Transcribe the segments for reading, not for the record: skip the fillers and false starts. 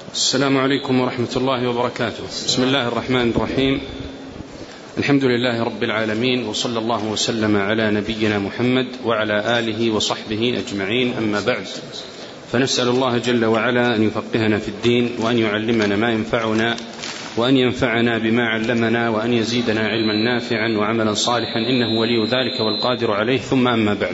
السلام عليكم ورحمة الله وبركاته. بسم الله الرحمن الرحيم. الحمد لله رب العالمين، وصلى الله وسلم على نبينا محمد وعلى آله وصحبه أجمعين، أما بعد، فنسأل الله جل وعلا أن يفقهنا في الدين، وأن يعلمنا ما ينفعنا، وأن ينفعنا بما علمنا، وأن يزيدنا علما نافعا وعملا صالحا، إنه ولي ذلك والقادر عليه. ثم أما بعد،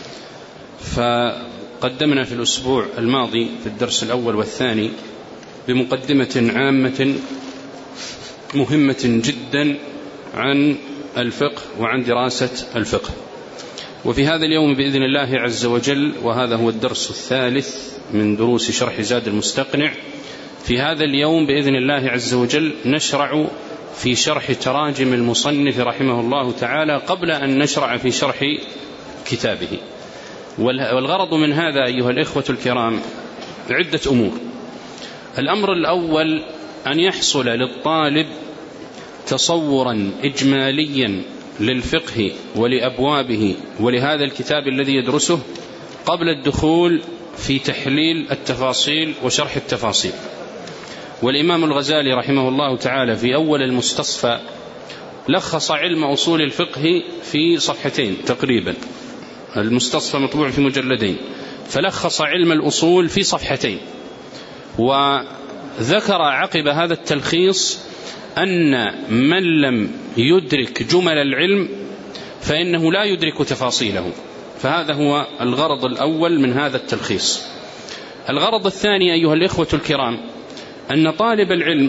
فقدمنا في الأسبوع الماضي في الدرس الأول والثاني بمقدمة عامة مهمة جدا عن الفقه وعن دراسة الفقه. وفي هذا اليوم بإذن الله عز وجل، وهذا هو الدرس الثالث من دروس شرح زاد المستقنع، في هذا اليوم بإذن الله عز وجل نشرع في شرح تراجم المصنف رحمه الله تعالى قبل أن نشرع في شرح كتابه. والغرض من هذا أيها الإخوة الكرام عدة أمور. الأمر الأول أن يحصل للطالب تصورا إجماليا للفقه ولأبوابه ولهذا الكتاب الذي يدرسه قبل الدخول في تحليل التفاصيل وشرح التفاصيل. والإمام الغزالي رحمه الله تعالى في أول المستصفى لخص علم أصول الفقه في صفحتين تقريبا، المستصفى مطبوع في مجلدين، فلخص علم الأصول في صفحتين، وذكر عقب هذا التلخيص أن من لم يدرك جمل العلم فإنه لا يدرك تفاصيله. فهذا هو الغرض الأول من هذا التلخيص. الغرض الثاني أيها الإخوة الكرام أن طالب العلم،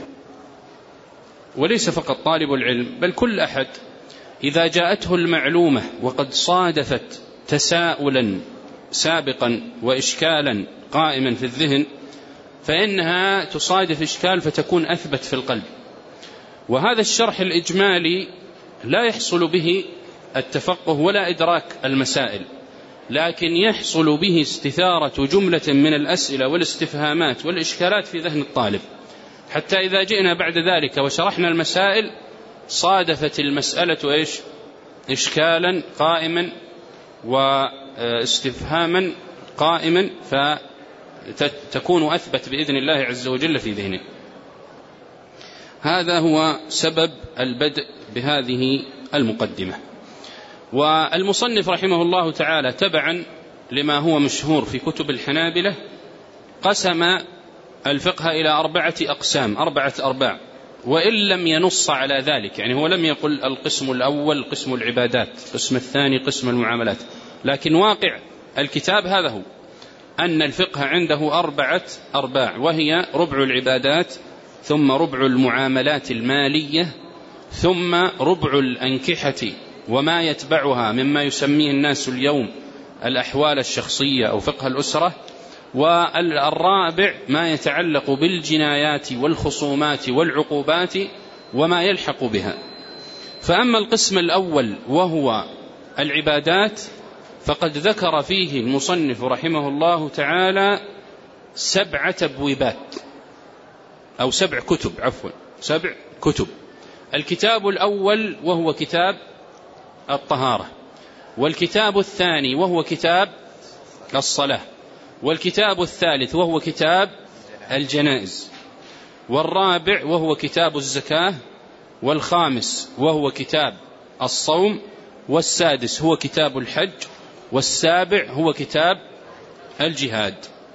وليس فقط طالب العلم بل كل أحد، إذا جاءته المعلومة وقد صادفت تساؤلا سابقا وإشكالا قائما في الذهن فإنها تصادف إشكال فتكون أثبت في القلب. وهذا الشرح الإجمالي لا يحصل به التفقه ولا إدراك المسائل، لكن يحصل به استثارة جملة من الأسئلة والاستفهامات والإشكالات في ذهن الطالب، حتى إذا جئنا بعد ذلك وشرحنا المسائل صادفت المسألة إشكالا قائما واستفهاما قائما، فتكون أثبت بإذن الله عز وجل في ذهنه. هذا هو سبب البدء بهذه المقدمة. والمصنف رحمه الله تعالى تبعا لما هو مشهور في كتب الحنابلة قسم الفقه إلى 4 أقسام، 4 أرباع، وإن لم ينص على ذلك، يعني هو لم يقل القسم الأول قسم العبادات، القسم الثاني قسم المعاملات، لكن واقع الكتاب هذا هو، أن الفقه عنده 4 أرباع، وهي ربع العبادات، ثم ربع المعاملات المالية، ثم ربع الأنكحة وما يتبعها مما يسميه الناس اليوم الأحوال الشخصية أو فقه الأسرة، والرابع ما يتعلق بالجنايات والخصومات والعقوبات وما يلحق بها. فأما القسم الأول وهو العبادات فقد ذكر فيه المصنف رحمه الله تعالى 7 تبويبات أو 7 كتب، 7 كتب. الكتاب الأول وهو كتاب الطهارة، والكتاب الثاني وهو كتاب الصلاة، والكتاب الثالث وهو كتاب الجنائز، والرابع وهو كتاب الزكاة، والخامس وهو كتاب الصوم، والسادس هو كتاب الحج، والسابع هو كتاب الجهاد،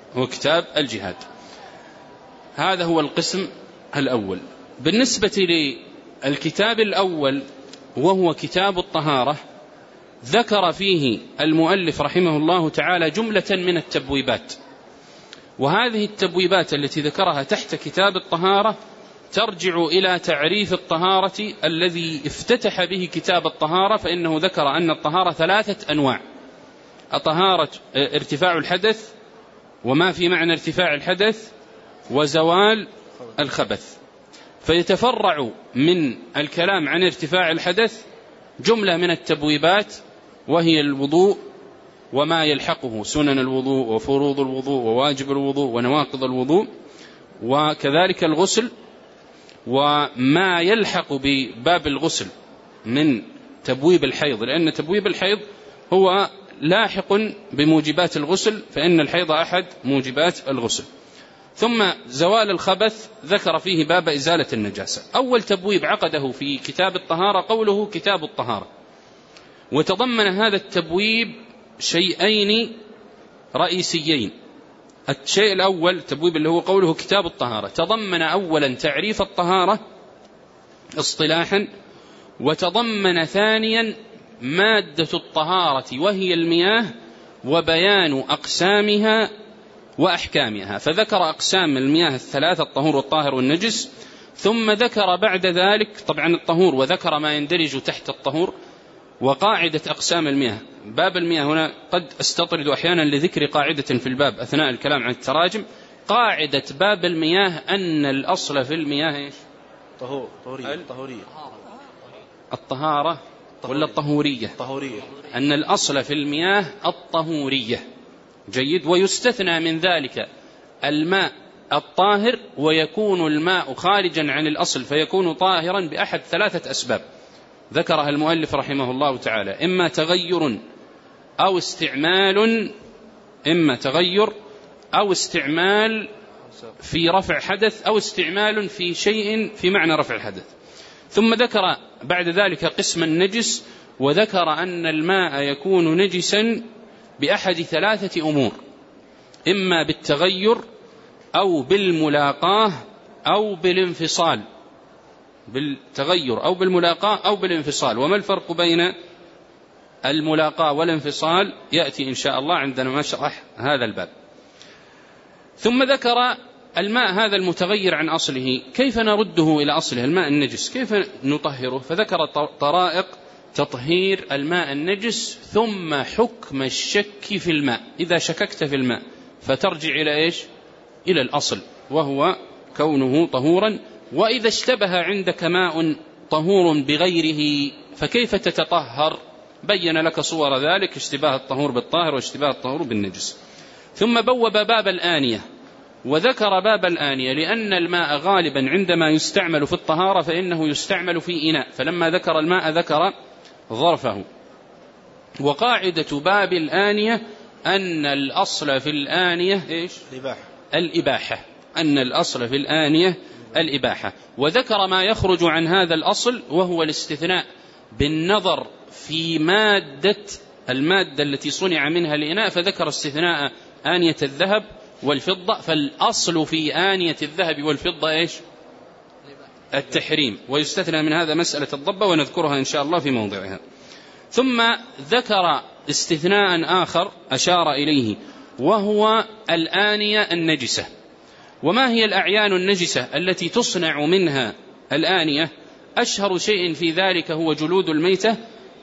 هذا هو القسم الأول. بالنسبة للكتاب الأول وهو كتاب الطهارة ذكر فيه المؤلف رحمه الله تعالى جملة من التبويبات، وهذه التبويبات التي ذكرها تحت كتاب الطهارة ترجع إلى تعريف الطهارة الذي افتتح به كتاب الطهارة، فإنه ذكر أن الطهارة 3 أنواع: الطهارة ارتفاع الحدث وما في معنى ارتفاع الحدث وزوال الخبث. فيتفرع من الكلام عن ارتفاع الحدث جملة من التبويبات، وهي الوضوء وما يلحقه، سنن الوضوء وفروض الوضوء وواجب الوضوء ونواقض الوضوء، وكذلك الغسل وما يلحق بباب الغسل من تبويب الحيض، لأن تبويب الحيض هو لاحق بموجبات الغسل، فإن الحيض أحد موجبات الغسل. ثم زوال الخبث ذكر فيه باب إزالة النجاسة. أول تبويب عقده في كتاب الطهارة قوله كتاب الطهارة، وتضمن هذا التبويب شيئين رئيسيين. الشيء الأول التبويب اللي هو قوله كتاب الطهارة تضمن أولا تعريف الطهارة اصطلاحا، وتضمن ثانيا مادة الطهارة وهي المياه وبيان أقسامها وأحكامها، فذكر أقسام المياه الثلاثة الطهور والطاهر والنجس، ثم ذكر بعد ذلك طبعا الطهور وذكر ما يندرج تحت الطهور وقاعدة أقسام المياه. باب المياه هنا قد استطرد أحيانا لذكر قاعدة في الباب أثناء الكلام عن التراجم. قاعدة باب المياه أن الأصل في المياه إيش؟ الطهارة ولا الطهورية؟ أن الأصل في المياه الطهورية. جيد. ويستثنى من ذلك الماء الطاهر، ويكون الماء خارجا عن الأصل فيكون طاهرا بأحد ثلاثة أسباب ذكرها المؤلف رحمه الله تعالى: إما تغير أو استعمال، إما تغير أو استعمال في رفع حدث، أو استعمال في شيء في معنى رفع الحدث. ثم ذكر بعد ذلك قسم النجس، وذكر أن الماء يكون نجسا بأحد ثلاثة أمور: إما بالتغير أو بالملاقاة أو بالانفصال. بالتغير أو بالملاقاة أو بالانفصال. وما الفرق بين الملاقاة والانفصال يأتي إن شاء الله عندما نشرح هذا الباب. ثم ذكر الماء هذا المتغير عن أصله كيف نرده إلى أصله، الماء النجس كيف نطهره، فذكر طرائق تطهير الماء النجس، ثم حكم الشك في الماء. إذا شككت في الماء فترجع إلى إيش؟ إلى الأصل وهو كونه طهورا. وإذا اشتبه عندك ماء طهور بغيره فكيف تتطهر؟ بين لك صور ذلك: اشتباه الطهور بالطاهر واشتباه الطهور بالنجس. ثم بوب باب الآنية، وذكر باب الآنية لأن الماء غالبا عندما يستعمل في الطهارة فإنه يستعمل في إناء، فلما ذكر الماء ذكر ظرفه. وقاعدة باب الآنية أن الأصل في الآنية إيش؟ الإباحة. أن الأصل في الآنية الإباحة. وذكر ما يخرج عن هذا الأصل وهو الاستثناء بالنظر في المادة التي صنع منها الإناء، فذكر استثناء آنية الذهب والفضة. فالأصل في آنية الذهب والفضة إيش؟ التحريم، ويستثنى من هذا مسألة الضبة ونذكرها إن شاء الله في موضعها. ثم ذكر استثناء آخر أشار إليه وهو الآنية النجسة. وما هي الأعيان النجسة التي تصنع منها الآنية؟ أشهر شيء في ذلك هو جلود الميتة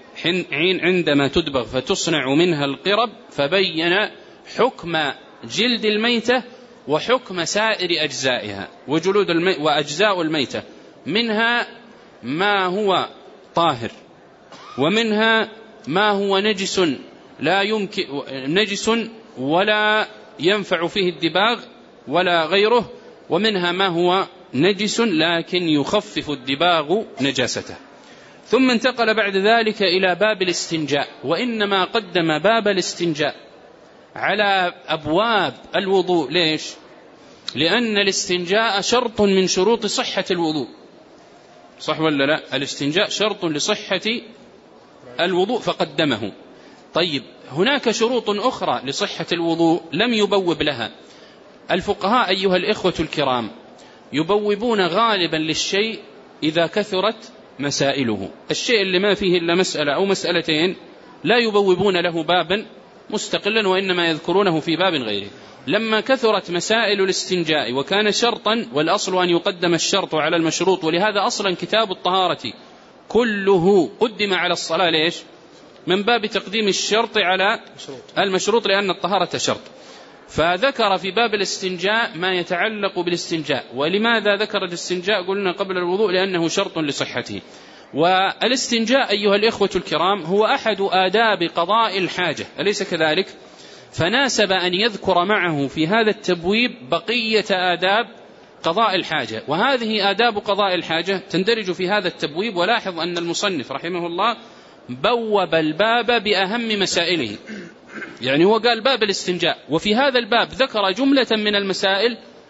عندما تدبغ فتصنع منها القرب، فبين حكم جلد الميتة وحكم سائر أجزائها. وأجزاء الميتة منها ما هو طاهر، ومنها ما هو نجس لا يمكن نجس ولا ينفع فيه الدباغ ولا غيره، ومنها ما هو نجس لكن يخفف الدباغ نجاسته. ثم انتقل بعد ذلك إلى باب الاستنجاء، وإنما قدم باب الاستنجاء على أبواب الوضوء. ليش؟ لأن الاستنجاء شرط من شروط صحة الوضوء، صح ولا لا؟ الاستنجاء شرط لصحة الوضوء فقدمه. طيب، هناك شروط أخرى لصحة الوضوء لم يبوب لها. الفقهاء أيها الإخوة الكرام يبوبون غالبا للشيء إذا كثرت مسائله. الشيء اللي ما فيه إلا مسألة أو مسألتين لا يبوبون له بابا مستقلا، وإنما يذكرونه في باب غيره. لما كثرت مسائل الاستنجاء وكان شرطا، والأصل أن يقدم الشرط على المشروط، ولهذا أصلا كتاب الطهارة كله قدم على الصلاة. ليش؟ من باب تقديم الشرط على المشروط، لأن الطهارة شرط. فذكر في باب الاستنجاء ما يتعلق بالاستنجاء. ولماذا ذكر الاستنجاء؟ قلنا قبل الوضوء لأنه شرط لصحته. والاستنجاء أيها الإخوة الكرام هو أحد آداب قضاء الحاجة، أليس كذلك؟ فناسب أن يذكر معه في هذا التبويب بقية آداب قضاء الحاجة، وهذه آداب قضاء الحاجة تندرج في هذا التبويب. ولاحظ أن المصنف رحمه الله بوب الباب بأهم مسائله، يعني هو قال باب الاستنجاء، وفي هذا الباب ذكر جملة من المسائل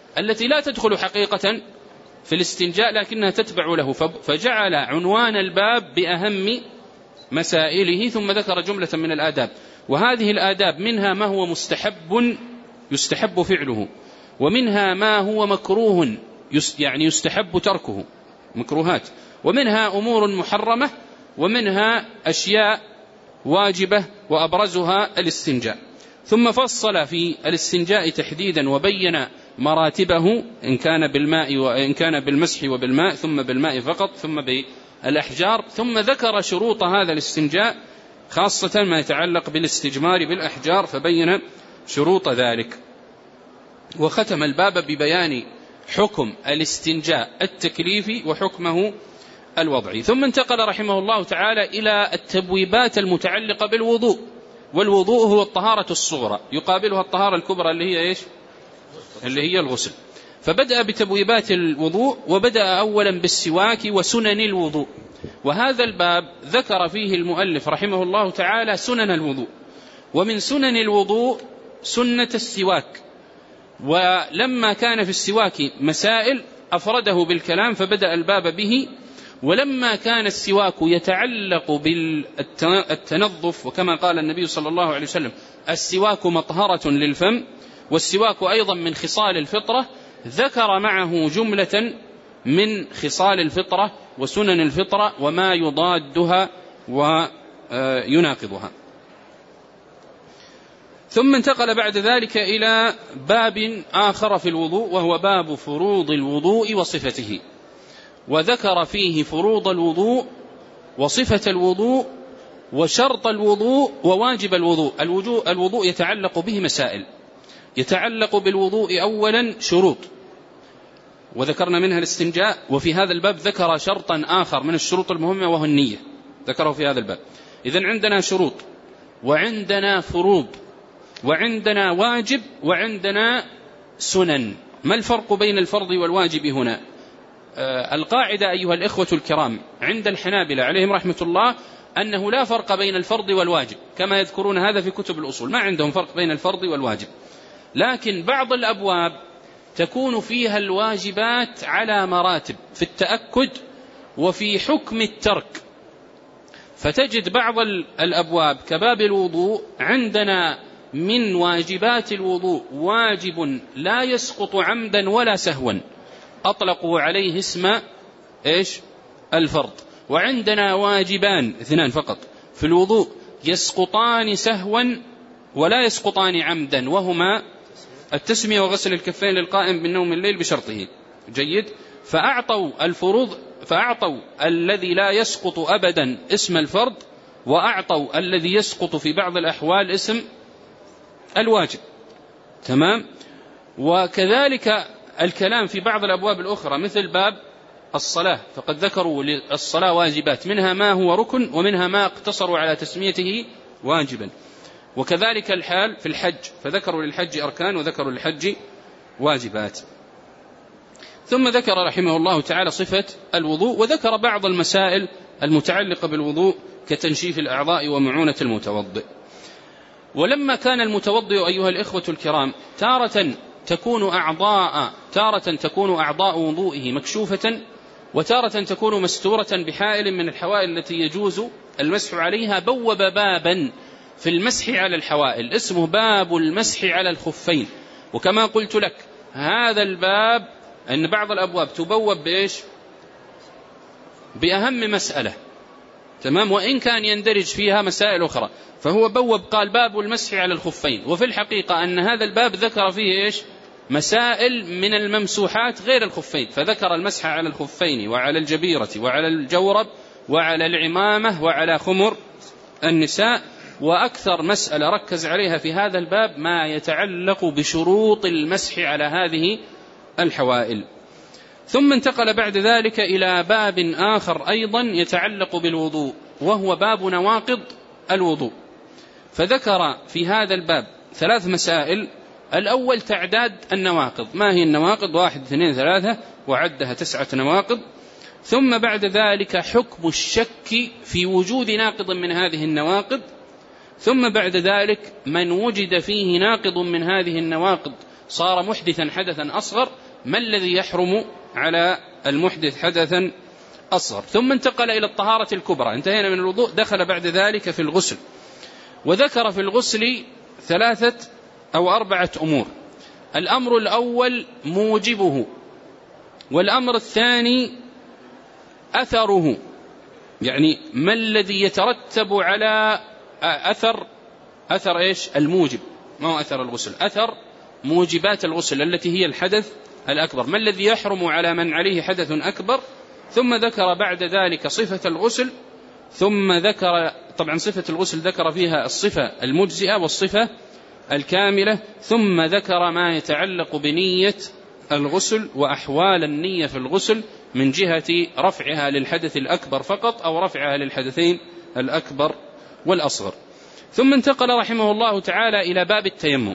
التي لا تدخل حقيقة في الاستنجاء لكنها تتبع له، فجعل عنوان الباب بأهم مسائله، ثم ذكر جملة من الآداب. وهذه الآداب منها ما هو مستحب يستحب فعله، ومنها ما هو مكروه يعني يستحب تركه مكروهات، ومنها أمور محرمة، ومنها أشياء واجبة وأبرزها الاستنجاء. ثم فصل في الاستنجاء تحديدا وبين مراتبه، إن كان بالماء وإن كان بالمسح وبالماء، ثم بالماء فقط، ثم بالأحجار، ثم ذكر شروط هذا الاستنجاء خاصة ما يتعلق بالاستجمار بالأحجار، فبين شروط ذلك. وختم الباب ببيان حكم الاستنجاء التكليفي وحكمه الوضعي. ثم انتقل رحمه الله تعالى إلى التبويبات المتعلقة بالوضوء. والوضوء هو الطهارة الصغرى، يقابلها الطهارة الكبرى اللي هي إيش؟ اللي هي الغسل. فبدأ بتبويبات الوضوء، وبدأ أولا بالسواك وسنن الوضوء. وهذا الباب ذكر فيه المؤلف رحمه الله تعالى سنن الوضوء، ومن سنن الوضوء سنة السواك. ولما كان في السواك مسائل أفرده بالكلام فبدأ الباب به. ولما كان السواك يتعلق بالتنظف، وكما قال النبي صلى الله عليه وسلم السواك مطهرة للفم، والسواك أيضا من خصال الفطرة، ذكر معه جملة من خصال الفطرة وسنن الفطرة وما يضادها ويناقضها. ثم انتقل بعد ذلك إلى باب آخر في الوضوء، وهو باب فروض الوضوء وصفته، وذكر فيه فروض الوضوء وصفة الوضوء وشرط الوضوء وواجب الوضوء. الوضوء يتعلق به مسائل. يتعلق بالوضوء أولا شروط، وذكرنا منها الاستنجاء. وفي هذا الباب ذكر شرطا آخر من الشروط المهمة وهو النية، ذكره في هذا الباب. إذن عندنا شروط، وعندنا فروض، وعندنا واجب، وعندنا سنن. ما الفرق بين الفرض والواجب هنا؟ القاعدة أيها الإخوة الكرام عند الحنابلة عليهم رحمة الله أنه لا فرق بين الفرض والواجب، كما يذكرون هذا في كتب الأصول، ما عندهم فرق بين الفرض والواجب. لكن بعض الأبواب تكون فيها الواجبات على مراتب في التأكد وفي حكم الترك. فتجد بعض الأبواب كباب الوضوء عندنا من واجبات الوضوء واجب لا يسقط عمدا ولا سهوا، أطلقوا عليه اسم إيش؟ الفرض. وعندنا واجبان اثنان فقط في الوضوء يسقطان سهوا ولا يسقطان عمدا، وهما التسمية وغسل الكفين للقائم بالنوم الليل بشرطه. جيد. فأعطوا الذي لا يسقط أبدا اسم الفرض، وأعطوا الذي يسقط في بعض الأحوال اسم الواجب. تمام. وكذلك الكلام في بعض الأبواب الأخرى مثل باب الصلاة، فقد ذكروا للصلاة واجبات، منها ما هو ركن ومنها ما اقتصروا على تسميته واجبا. وكذلك الحال في الحج، فذكروا للحج أركان وذكروا للحج واجبات. ثم ذكر رحمه الله تعالى صفة الوضوء، وذكر بعض المسائل المتعلقة بالوضوء كتنشيف الأعضاء ومعونة المتوضئ. ولما كان المتوضئ أيها الإخوة الكرام تارة تكون أعضاء وضوئه مكشوفة، وتارة تكون مستورة بحائل من الحوائل التي يجوز المسح عليها، بوب بابا في المسح على الحوائل اسمه باب المسح على الخفين. وكما قلت لك هذا الباب أن بعض الأبواب تبوب بإيش؟ بأهم مسألة. تمام. وإن كان يندرج فيها مسائل أخرى، فهو بوب قال باب المسح على الخفين. وفي الحقيقة أن هذا الباب ذكر فيه إيش؟ مسائل من الممسوحات غير الخفين، فذكر المسح على الخفين وعلى الجبيرة وعلى الجورب وعلى العمامة وعلى خمر النساء. وأكثر مسألة ركز عليها في هذا الباب ما يتعلق بشروط المسح على هذه الحوائل. ثم انتقل بعد ذلك إلى باب آخر أيضا يتعلق بالوضوء، وهو باب نواقض الوضوء. فذكر في هذا الباب 3 مسائل. الأول تعداد النواقض، ما هي النواقض؟ 1 2 3، وعدها 9 نواقض. ثم بعد ذلك حكم الشك في وجود ناقض من هذه النواقض. ثم بعد ذلك من وجد فيه ناقض من هذه النواقض صار محدثا حدثا أصغر، ما الذي يحرم على المحدث حدثا أصغر؟ ثم انتقل إلى الطهارة الكبرى، انتهينا من الوضوء، دخل بعد ذلك في الغسل، وذكر في الغسل 3 أو 4 أمور. الأمر الأول موجبه، والأمر الثاني أثره، يعني ما الذي يترتب على أثر إيش؟ الموجب، ما هو أثر الغسل، أثر موجبات الغسل التي هي الحدث الأكبر، ما الذي يحرم على من عليه حدث أكبر. ثم ذكر بعد ذلك صفة الغسل، ثم ذكر طبعا صفة الغسل ذكر فيها الصفة المجزئة والصفة الكاملة، ثم ذكر ما يتعلق بنية الغسل وأحوال النية في الغسل من جهة رفعها للحدث الأكبر فقط أو رفعها للحدثين الأكبر والأصغر. ثم انتقل رحمه الله تعالى إلى باب التيمم،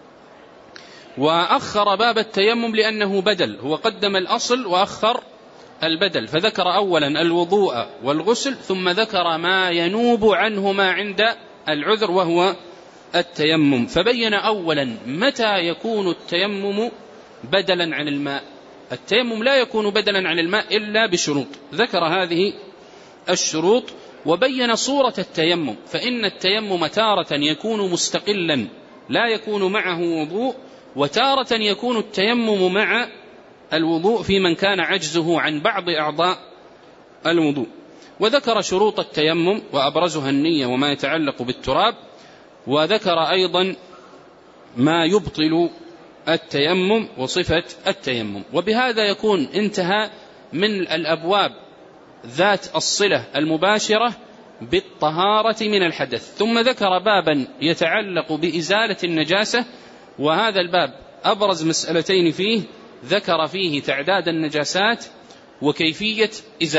وأخر باب التيمم لأنه بدل، هو قدم الأصل وأخر البدل، فذكر أولا الوضوء والغسل، ثم ذكر ما ينوب عنهما عند العذر وهو التيمم. فبين أولا متى يكون التيمم بدلا عن الماء. التيمم لا يكون بدلا عن الماء إلا بشروط، ذكر هذه الشروط، وبين صورة التيمم، فإن التيمم تارة يكون مستقلا لا يكون معه وضوء، وتارة يكون التيمم مع الوضوء في من كان عجزه عن بعض أعضاء الوضوء. وذكر شروط التيمم وأبرزها النية وما يتعلق بالتراب، وذكر أيضا ما يبطل التيمم وصفة التيمم. وبهذا يكون انتهى من الأبواب ذات الصلة المباشرة بالطهارة من الحدث. ثم ذكر بابا يتعلق بإزالة النجاسة، وهذا الباب أبرز مسألتين فيه، ذكر فيه تعداد النجاسات وكيفية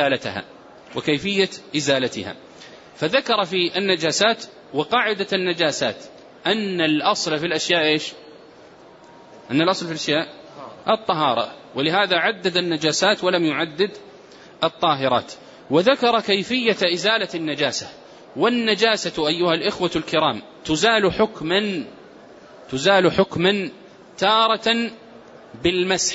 إزالتها. فذكر في النجاسات وقاعدة النجاسات أن الأصل في الأشياء إيش؟ أن الأصل في الأشياء الطهارة، ولهذا عدد النجاسات ولم يعدد الطاهرات. وذكر كيفية إزالة النجاسة، والنجاسة أيها الإخوة الكرام تزال حكما تارة بالمسح،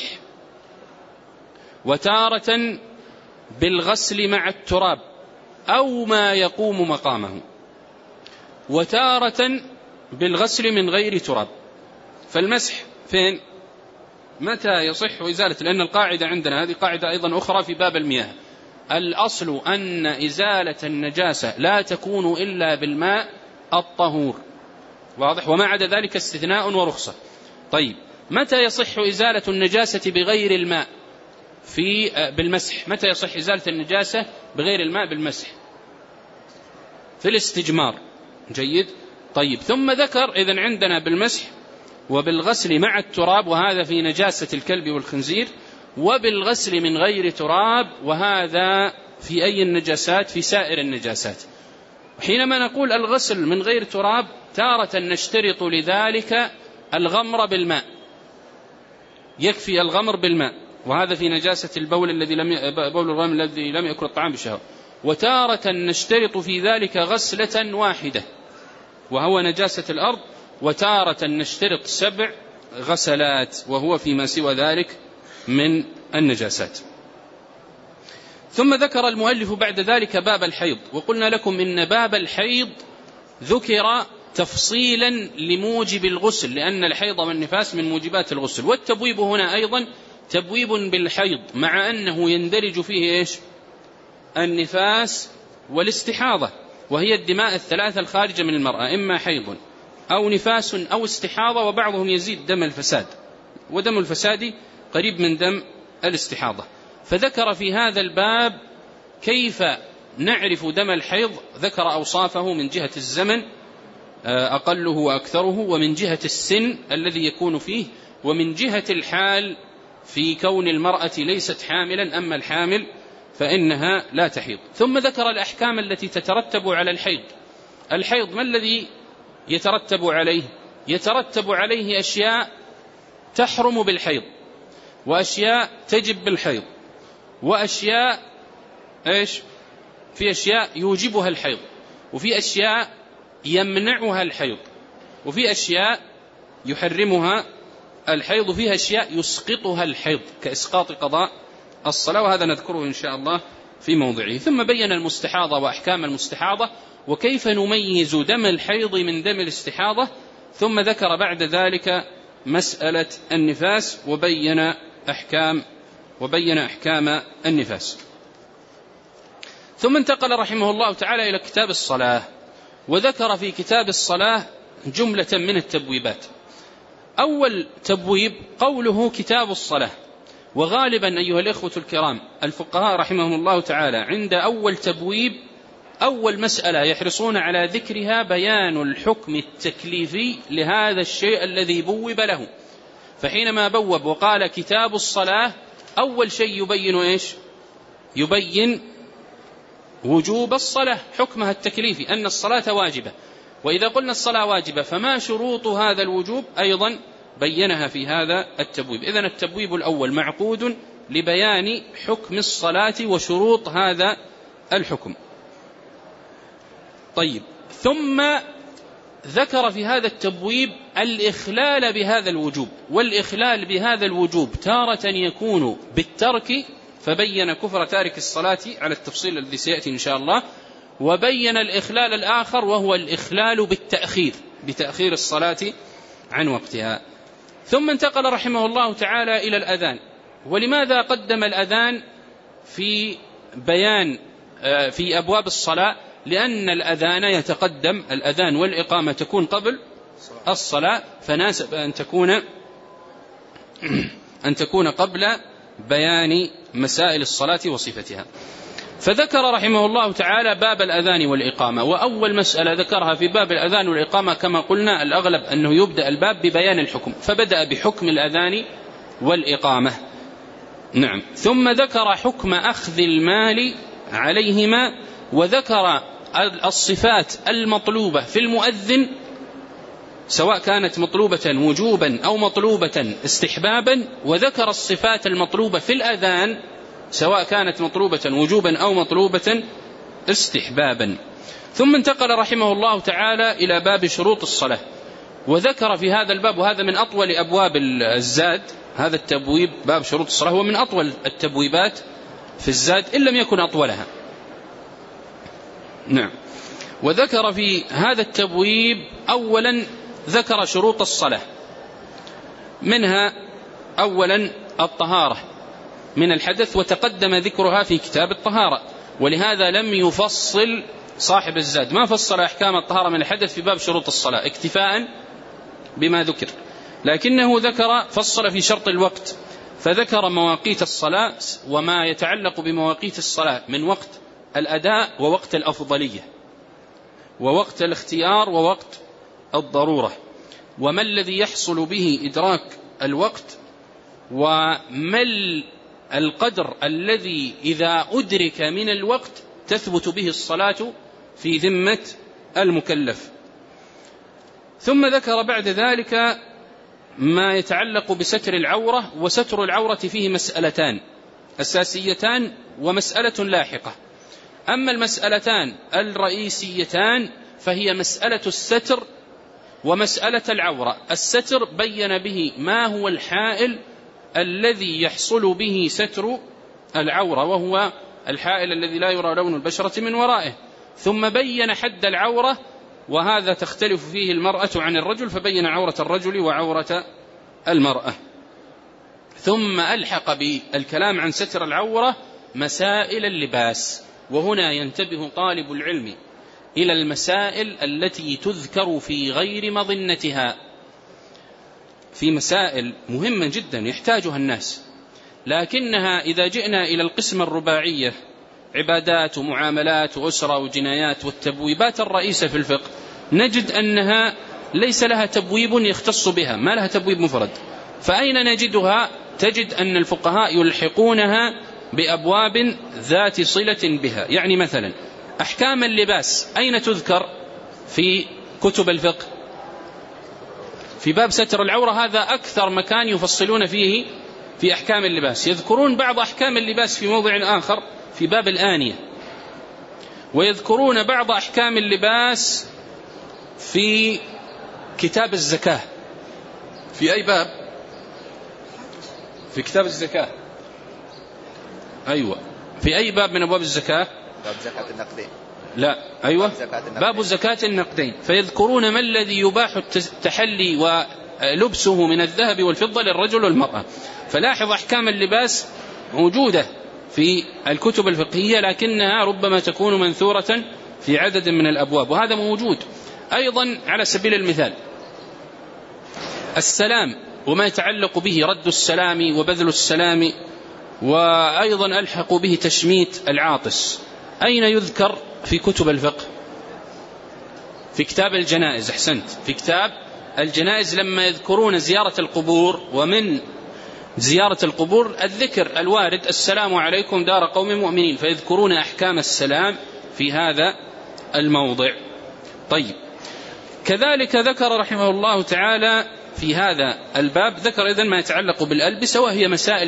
وتارة بالغسل مع التراب أو ما يقوم مقامه، وتارة بالغسل من غير تراب. فالمسح فين؟ متى يصح إزالة؟ لأن القاعدة عندنا هذه قاعدة أيضا أخرى في باب المياه، الأصل أن إزالة النجاسة لا تكون إلا بالماء الطهور، واضح؟ وما عدا ذلك استثناء ورخصة. طيب، متى يصح إزالة النجاسة بغير الماء بالمسح؟ متى يصح إزالة النجاسة بغير الماء بالمسح؟ في الاستجمار. جيد. طيب، ثم ذكر إذن عندنا بالمسح وبالغسل مع التراب، وهذا في نجاسة الكلب والخنزير، وبالغسل من غير تراب، وهذا في أي النجاسات؟ في سائر النجاسات. حينما نقول الغسل من غير تراب، تارة نشترط لذلك الغمر بالماء، يكفي الغمر بالماء، وهذا في نجاسة البول بول الغنم الذي لم يأكل الطعام بشهوة. وتارة نشترط في ذلك غسلة واحدة وهو نجاسة الأرض، وتارة نشترط 7 غسلات وهو فيما سوى ذلك من النجاسات. ثم ذكر المؤلف بعد ذلك باب الحيض، وقلنا لكم إن باب الحيض ذكر تفصيلا لموجب الغسل، لأن الحيض والنفاس من موجبات الغسل، والتبويب هنا أيضا تبويب بالحيض، مع أنه يندرج فيه إيش؟ النفاس والاستحاضة، وهي الدماء الثلاثة الخارجة من المرأة، إما حيض أو نفاس أو استحاضة، وبعضهم يزيد دم الفساد، ودم الفساد قريب من دم الاستحاضة. فذكر في هذا الباب كيف نعرف دم الحيض، ذكر أوصافه من جهة الزمن أقله وأكثره، ومن جهة السن الذي يكون فيه، ومن جهة الحال في كون المرأة ليست حاملا، أما الحامل فإنها لا تحيض. ثم ذكر الأحكام التي تترتب على الحيض. الحيض ما الذي يترتب عليه؟ يترتب عليه أشياء تحرم بالحيض، وأشياء تجب بالحيض، وأشياء إيش؟ في أشياء يوجبها الحيض، وفي أشياء يمنعها الحيض، وفي أشياء يحرمها الحيض فيها أشياء يسقطها الحيض كإسقاط قضاء الصلاة، وهذا نذكره إن شاء الله في موضعه. ثم بين المستحاضة وأحكام المستحاضة وكيف نميز دم الحيض من دم الاستحاضة، ثم ذكر بعد ذلك مسألة النفاس وبين أحكام النفاس. ثم انتقل رحمه الله تعالى إلى كتاب الصلاة، وذكر في كتاب الصلاة جملة من التبويبات. أول تبويب قوله كتاب الصلاة، وغالبا أيها الإخوة الكرام الفقهاء رحمهم الله تعالى عند أول تبويب أول مسألة يحرصون على ذكرها بيان الحكم التكليفي لهذا الشيء الذي بوب له. فحينما بوب وقال كتاب الصلاة أول شيء يبين إيش؟ يبين وجوب الصلاة، حكمها التكليفي أن الصلاة واجبة. وإذا قلنا الصلاة واجبة فما شروط هذا الوجوب أيضا بينها في هذا التبويب. إذن التبويب الأول معقود لبيان حكم الصلاة وشروط هذا الحكم. طيب، ثم ذكر في هذا التبويب الإخلال بهذا الوجوب، والإخلال بهذا الوجوب تارة يكون بالترك، فبين كفر تارك الصلاة على التفصيل الذي سيأتي إن شاء الله، وبين الإخلال الآخر وهو الإخلال بتأخير الصلاة عن وقتها. ثم انتقل رحمه الله تعالى إلى الأذان. ولماذا قدم الأذان في بيان في أبواب الصلاة؟ لأن الأذان يتقدم، الأذان والإقامة تكون قبل الصلاة، فناسب أن تكون قبل بيان مسائل الصلاة وصفتها. فذكر رحمه الله تعالى باب الأذان والإقامة، وأول مسألة ذكرها في باب الأذان والإقامة كما قلنا الأغلب أنه يبدأ الباب ببيان الحكم، فبدأ بحكم الأذان والإقامة. نعم. ثم ذكر حكم أخذ المال عليهما، وذكر الصفات المطلوبة في المؤذن سواء كانت مطلوبة وجوبا أو مطلوبة استحبابا، وذكر الصفات المطلوبة في الأذان سواء كانت مطلوبة وجوبا أو مطلوبة استحبابا. ثم انتقل رحمه الله تعالى إلى باب شروط الصلاة، وذكر في هذا الباب، وهذا من أطول أبواب الزاد، هذا التبويب باب شروط الصلاة هو من أطول التبويبات في الزاد إن لم يكن أطولها. نعم. وذكر في هذا التبويب أولا ذكر شروط الصلاة، منها أولا الطهارة من الحدث، وتقدم ذكرها في كتاب الطهارة، ولهذا لم يفصل صاحب الزاد، ما فصل أحكام الطهارة من الحدث في باب شروط الصلاة اكتفاء بما ذكر، لكنه فصل في شرط الوقت، فذكر مواقيت الصلاة وما يتعلق بمواقيت الصلاة من وقت الأداء ووقت الأفضلية ووقت الاختيار ووقت الضرورة، وما الذي يحصل به إدراك الوقت، وما القدر الذي إذا أدرك من الوقت تثبت به الصلاة في ذمة المكلف. ثم ذكر بعد ذلك ما يتعلق بستر العورة، وستر العورة فيه مسألتان أساسيتان ومسألة لاحقة. أما المسألتان الرئيسيتان فهي مسألة الستر ومسألة العورة. الستر بين به ما هو الحائل الذي يحصل به ستر العورة، وهو الحائل الذي لا يرى لون البشرة من ورائه. ثم بين حد العورة، وهذا تختلف فيه المرأة عن الرجل، فبين عورة الرجل وعورة المرأة. ثم ألحق بالكلام عن ستر العورة مسائل اللباس، وهنا ينتبه طالب العلم إلى المسائل التي تذكر في غير مظنتها، في مسائل مهمة جدا يحتاجها الناس، لكنها إذا جئنا إلى القسم الرباعية عبادات ومعاملات وأسرة وجنايات والتبويبات الرئيسة في الفقه، نجد أنها ليس لها تبويب يختص بها، ما لها تبويب مفرد. فأين نجدها؟ تجد أن الفقهاء يلحقونها بأبواب ذات صلة بها. يعني مثلا أحكام اللباس أين تذكر في كتب الفقه؟ في باب ستر العورة، هذا أكثر مكان يفصلون فيه في أحكام اللباس. يذكرون بعض أحكام اللباس في موضع آخر في باب الآنية، ويذكرون بعض أحكام اللباس في كتاب الزكاة. في أي باب؟ في كتاب الزكاة. أيوة، في أي باب من أبواب الزكاة؟ باب زكاة النقدين. لا، أيوة، باب زكاة النقدين. فيذكرون ما الذي يباح التحلي ولبسه من الذهب والفضة للرجل والمرأة. فلاحظ أحكام اللباس موجودة في الكتب الفقهية، لكنها ربما تكون منثورة في عدد من الأبواب، وهذا موجود. أيضا على سبيل المثال السلام وما يتعلق به، رد السلام وبذل السلام، وأيضا ألحق به تشميت العاطس. أين يذكر في كتب الفقه؟ في كتاب الجنائز. أحسنت، في كتاب الجنائز لما يذكرون زيارة القبور، ومن زيارة القبور الذكر الوارد السلام عليكم دار قوم مؤمنين، فيذكرون أحكام السلام في هذا الموضع. طيب، كذلك ذكر رحمه الله تعالى في هذا الباب، ذكر إذن ما يتعلق بالألبسة، وهي مسائل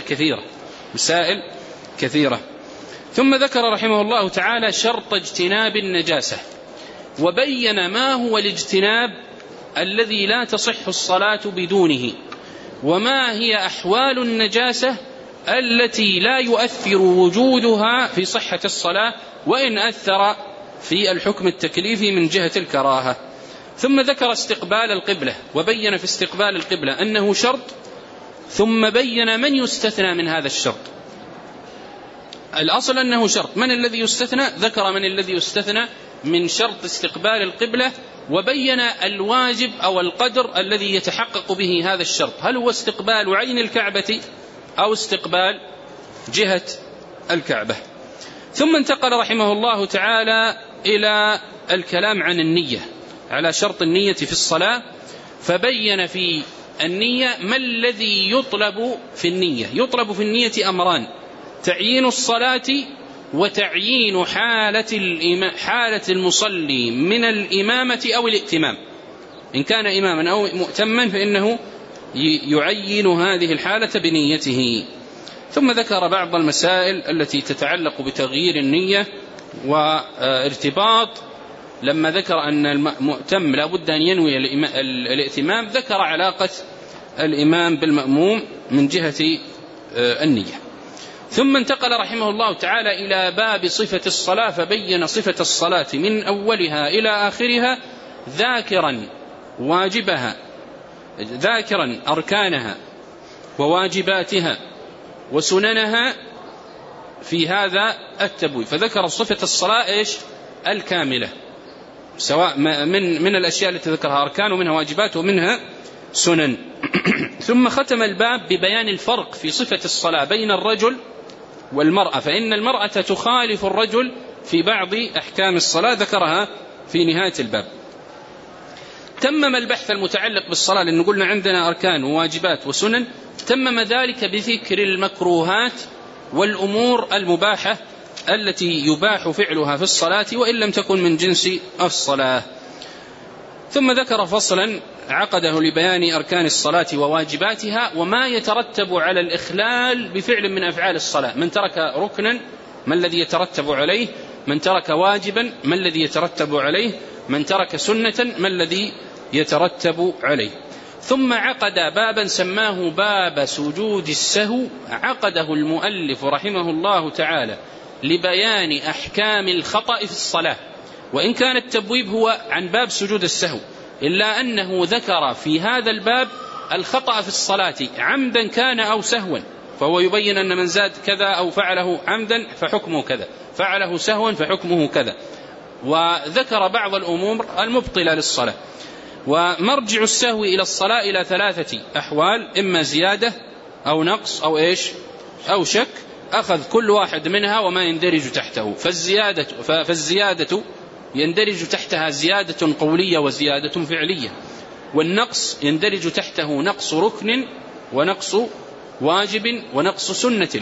كثيرة. ثم ذكر رحمه الله تعالى شرط اجتناب النجاسة، وبين ما هو الاجتناب الذي لا تصح الصلاة بدونه، وما هي أحوال النجاسة التي لا يؤثر وجودها في صحة الصلاة، وإن أثر في الحكم التكليفي من جهة الكراهة. ثم ذكر استقبال القبلة، وبين في استقبال القبلة أنه شرط، ثم بين من يستثنى من هذا الشرط. الأصل أنه شرط، من الذي يستثنى؟ ذكر من الذي يستثنى من شرط استقبال القبلة، وبين الواجب أو القدر الذي يتحقق به هذا الشرط، هل هو استقبال عين الكعبة أو استقبال جهة الكعبة. ثم انتقل رحمه الله تعالى إلى الكلام عن النية، على شرط النية في الصلاة، فبين في النية ما الذي يطلب في النية. يطلب في النية أمران: تعيين الصلاة، وتعيين حالة المصلي من الإمامة أو الائتمام. إن كان إماما أو مؤتما فإنه يعين هذه الحالة بنيته. ثم ذكر بعض المسائل التي تتعلق بتغيير النية وارتباط. لما ذكر أن المؤتم لا بد أن ينوي الائتمام، ذكر علاقة الإمام بالمأموم من جهة النية. ثم انتقل رحمه الله تعالى إلى باب صفة الصلاة، فبين صفة الصلاة من أولها إلى آخرها، ذاكرا واجبها، ذاكرا أركانها وواجباتها وسننها في هذا التبويب. فذكر صفة الصلاة الكاملة، سواء من الأشياء التي ذكرها أركان، ومنها واجبات، ومنها سنن. ثم ختم الباب ببيان الفرق في صفة الصلاة بين الرجل والمرأة، فإن المرأة تخالف الرجل في بعض أحكام الصلاة، ذكرها في نهاية الباب. تمم البحث المتعلق بالصلاة، لأن قلنا عندنا أركان وواجبات وسنن، تمم ذلك بذكر المكروهات والأمور المباحة التي يباح فعلها في الصلاة وإن لم تكن من جنس الصلاة. ثم ذكر فصلا عقده لبيان أركان الصلاة وواجباتها، وما يترتب على الإخلال بفعل من أفعال الصلاة. من ترك ركنا ما الذي يترتب عليه، من ترك واجبا ما الذي يترتب عليه، من ترك سنة ما الذي يترتب عليه. ثم عقد بابا سماه باب سجود السهو، عقده المؤلف رحمه الله تعالى لبيان أحكام الخطأ في الصلاة. وإن كان التبويب هو عن باب سجود السهو، إلا أنه ذكر في هذا الباب الخطأ في الصلاة عمدا كان أو سهوا، فهو يبين أن من زاد كذا أو فعله عمدا فحكمه كذا، فعله سهوا فحكمه كذا، وذكر بعض الأمور المبطلة للصلاة. ومرجع السهو إلى الصلاة إلى 3 أحوال: إما زيادة أو نقص أو شك، أخذ كل واحد منها وما يندرج تحته. فالزيادة يندرج تحتها زيادة قولية وزيادة فعلية، والنقص يندرج تحته نقص ركن ونقص واجب ونقص سنة،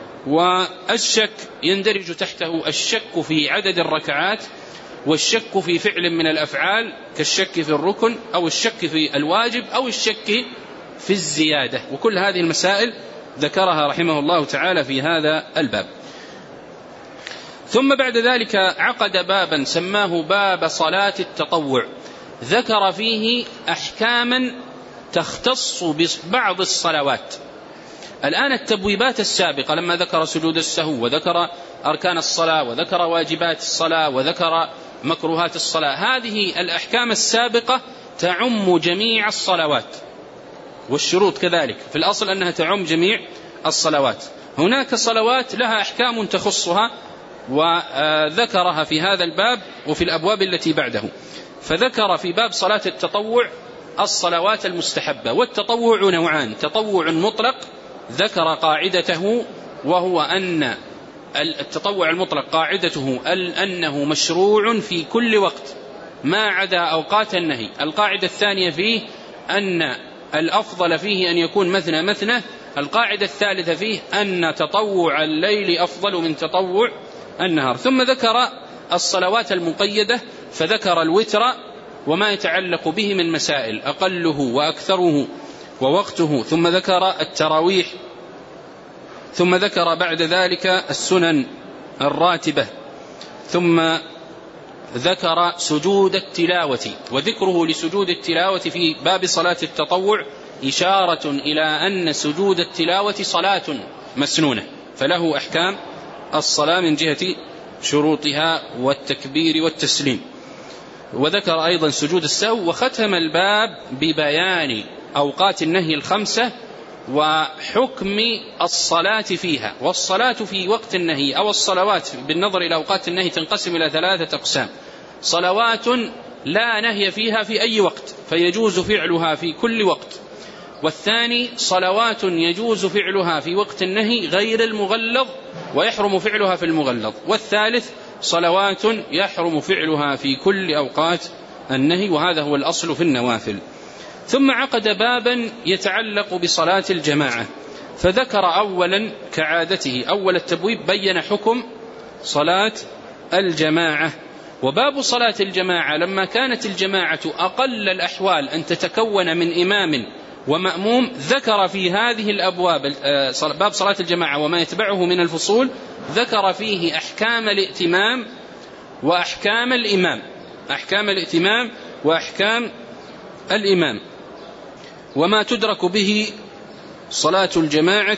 والشك يندرج تحته الشك في عدد الركعات، والشك في فعل من الأفعال كالشك في الركن أو الشك في الواجب أو الشك في الزيادة. وكل هذه المسائل ذكرها رحمه الله تعالى في هذا الباب. ثم بعد ذلك عقد بابا سماه باب صلاة التطوع، ذكر فيه أحكاما تختص ببعض الصلوات الآن التبويبات السابقة لما ذكر سجود السهو وذكر أركان الصلاة وذكر واجبات الصلاة وذكر مكروهات الصلاة، هذه الأحكام السابقة تعم جميع الصلوات، والشروط كذلك في الأصل أنها تعم جميع الصلوات. هناك صلوات لها أحكام تخصها وذكرها في هذا الباب وفي الأبواب التي بعده. فذكر في باب صلاة التطوع الصلوات المستحبة، والتطوع نوعان: تطوع مطلق ذكر قاعدته، وهو أن التطوع المطلق قاعدته أنه مشروع في كل وقت ما عدا أوقات النهي. القاعدة الثانية فيه أن الأفضل فيه أن يكون مثنى مثنى. القاعدة الثالثة فيه أن تطوع الليل أفضل من تطوع النهار. ثم ذكر الصلوات المقيدة، فذكر الوتر وما يتعلق به من مسائل أقله وأكثره ووقته، ثم ذكر التراويح، ثم ذكر بعد ذلك السنن الراتبة، ثم ذكر سجود التلاوة. وذكره لسجود التلاوة في باب صلاة التطوع إشارة إلى أن سجود التلاوة صلاة مسنونة، فله أحكام الصلاة من جهة شروطها والتكبير والتسليم. وذكر أيضا سجود السهو، وختم الباب ببيان أوقات النهي الخمسة وحكم الصلاة فيها. والصلاة في وقت النهي أو الصلوات بالنظر إلى أوقات النهي تنقسم إلى 3 أقسام: صلوات لا نهي فيها في أي وقت فيجوز فعلها في كل وقت، والثاني صلوات يجوز فعلها في وقت النهي غير المغلظ ويحرم فعلها في المغلظ، والثالث صلوات يحرم فعلها في كل أوقات النهي، وهذا هو الأصل في النوافل. ثم عقد بابا يتعلق بصلاة الجماعة، فذكر أولا كعادته أول التبويب بين حكم صلاة الجماعة. وباب صلاة الجماعة لما كانت الجماعة أقل الأحوال أن تتكون من إمام ومأموم، ذكر في هذه الأبواب باب صلاة الجماعة وما يتبعه من الفصول، ذكر فيه أحكام الائتمام وأحكام الإمام، أحكام الائتمام وأحكام الإمام، وما تدرك به صلاة الجماعة،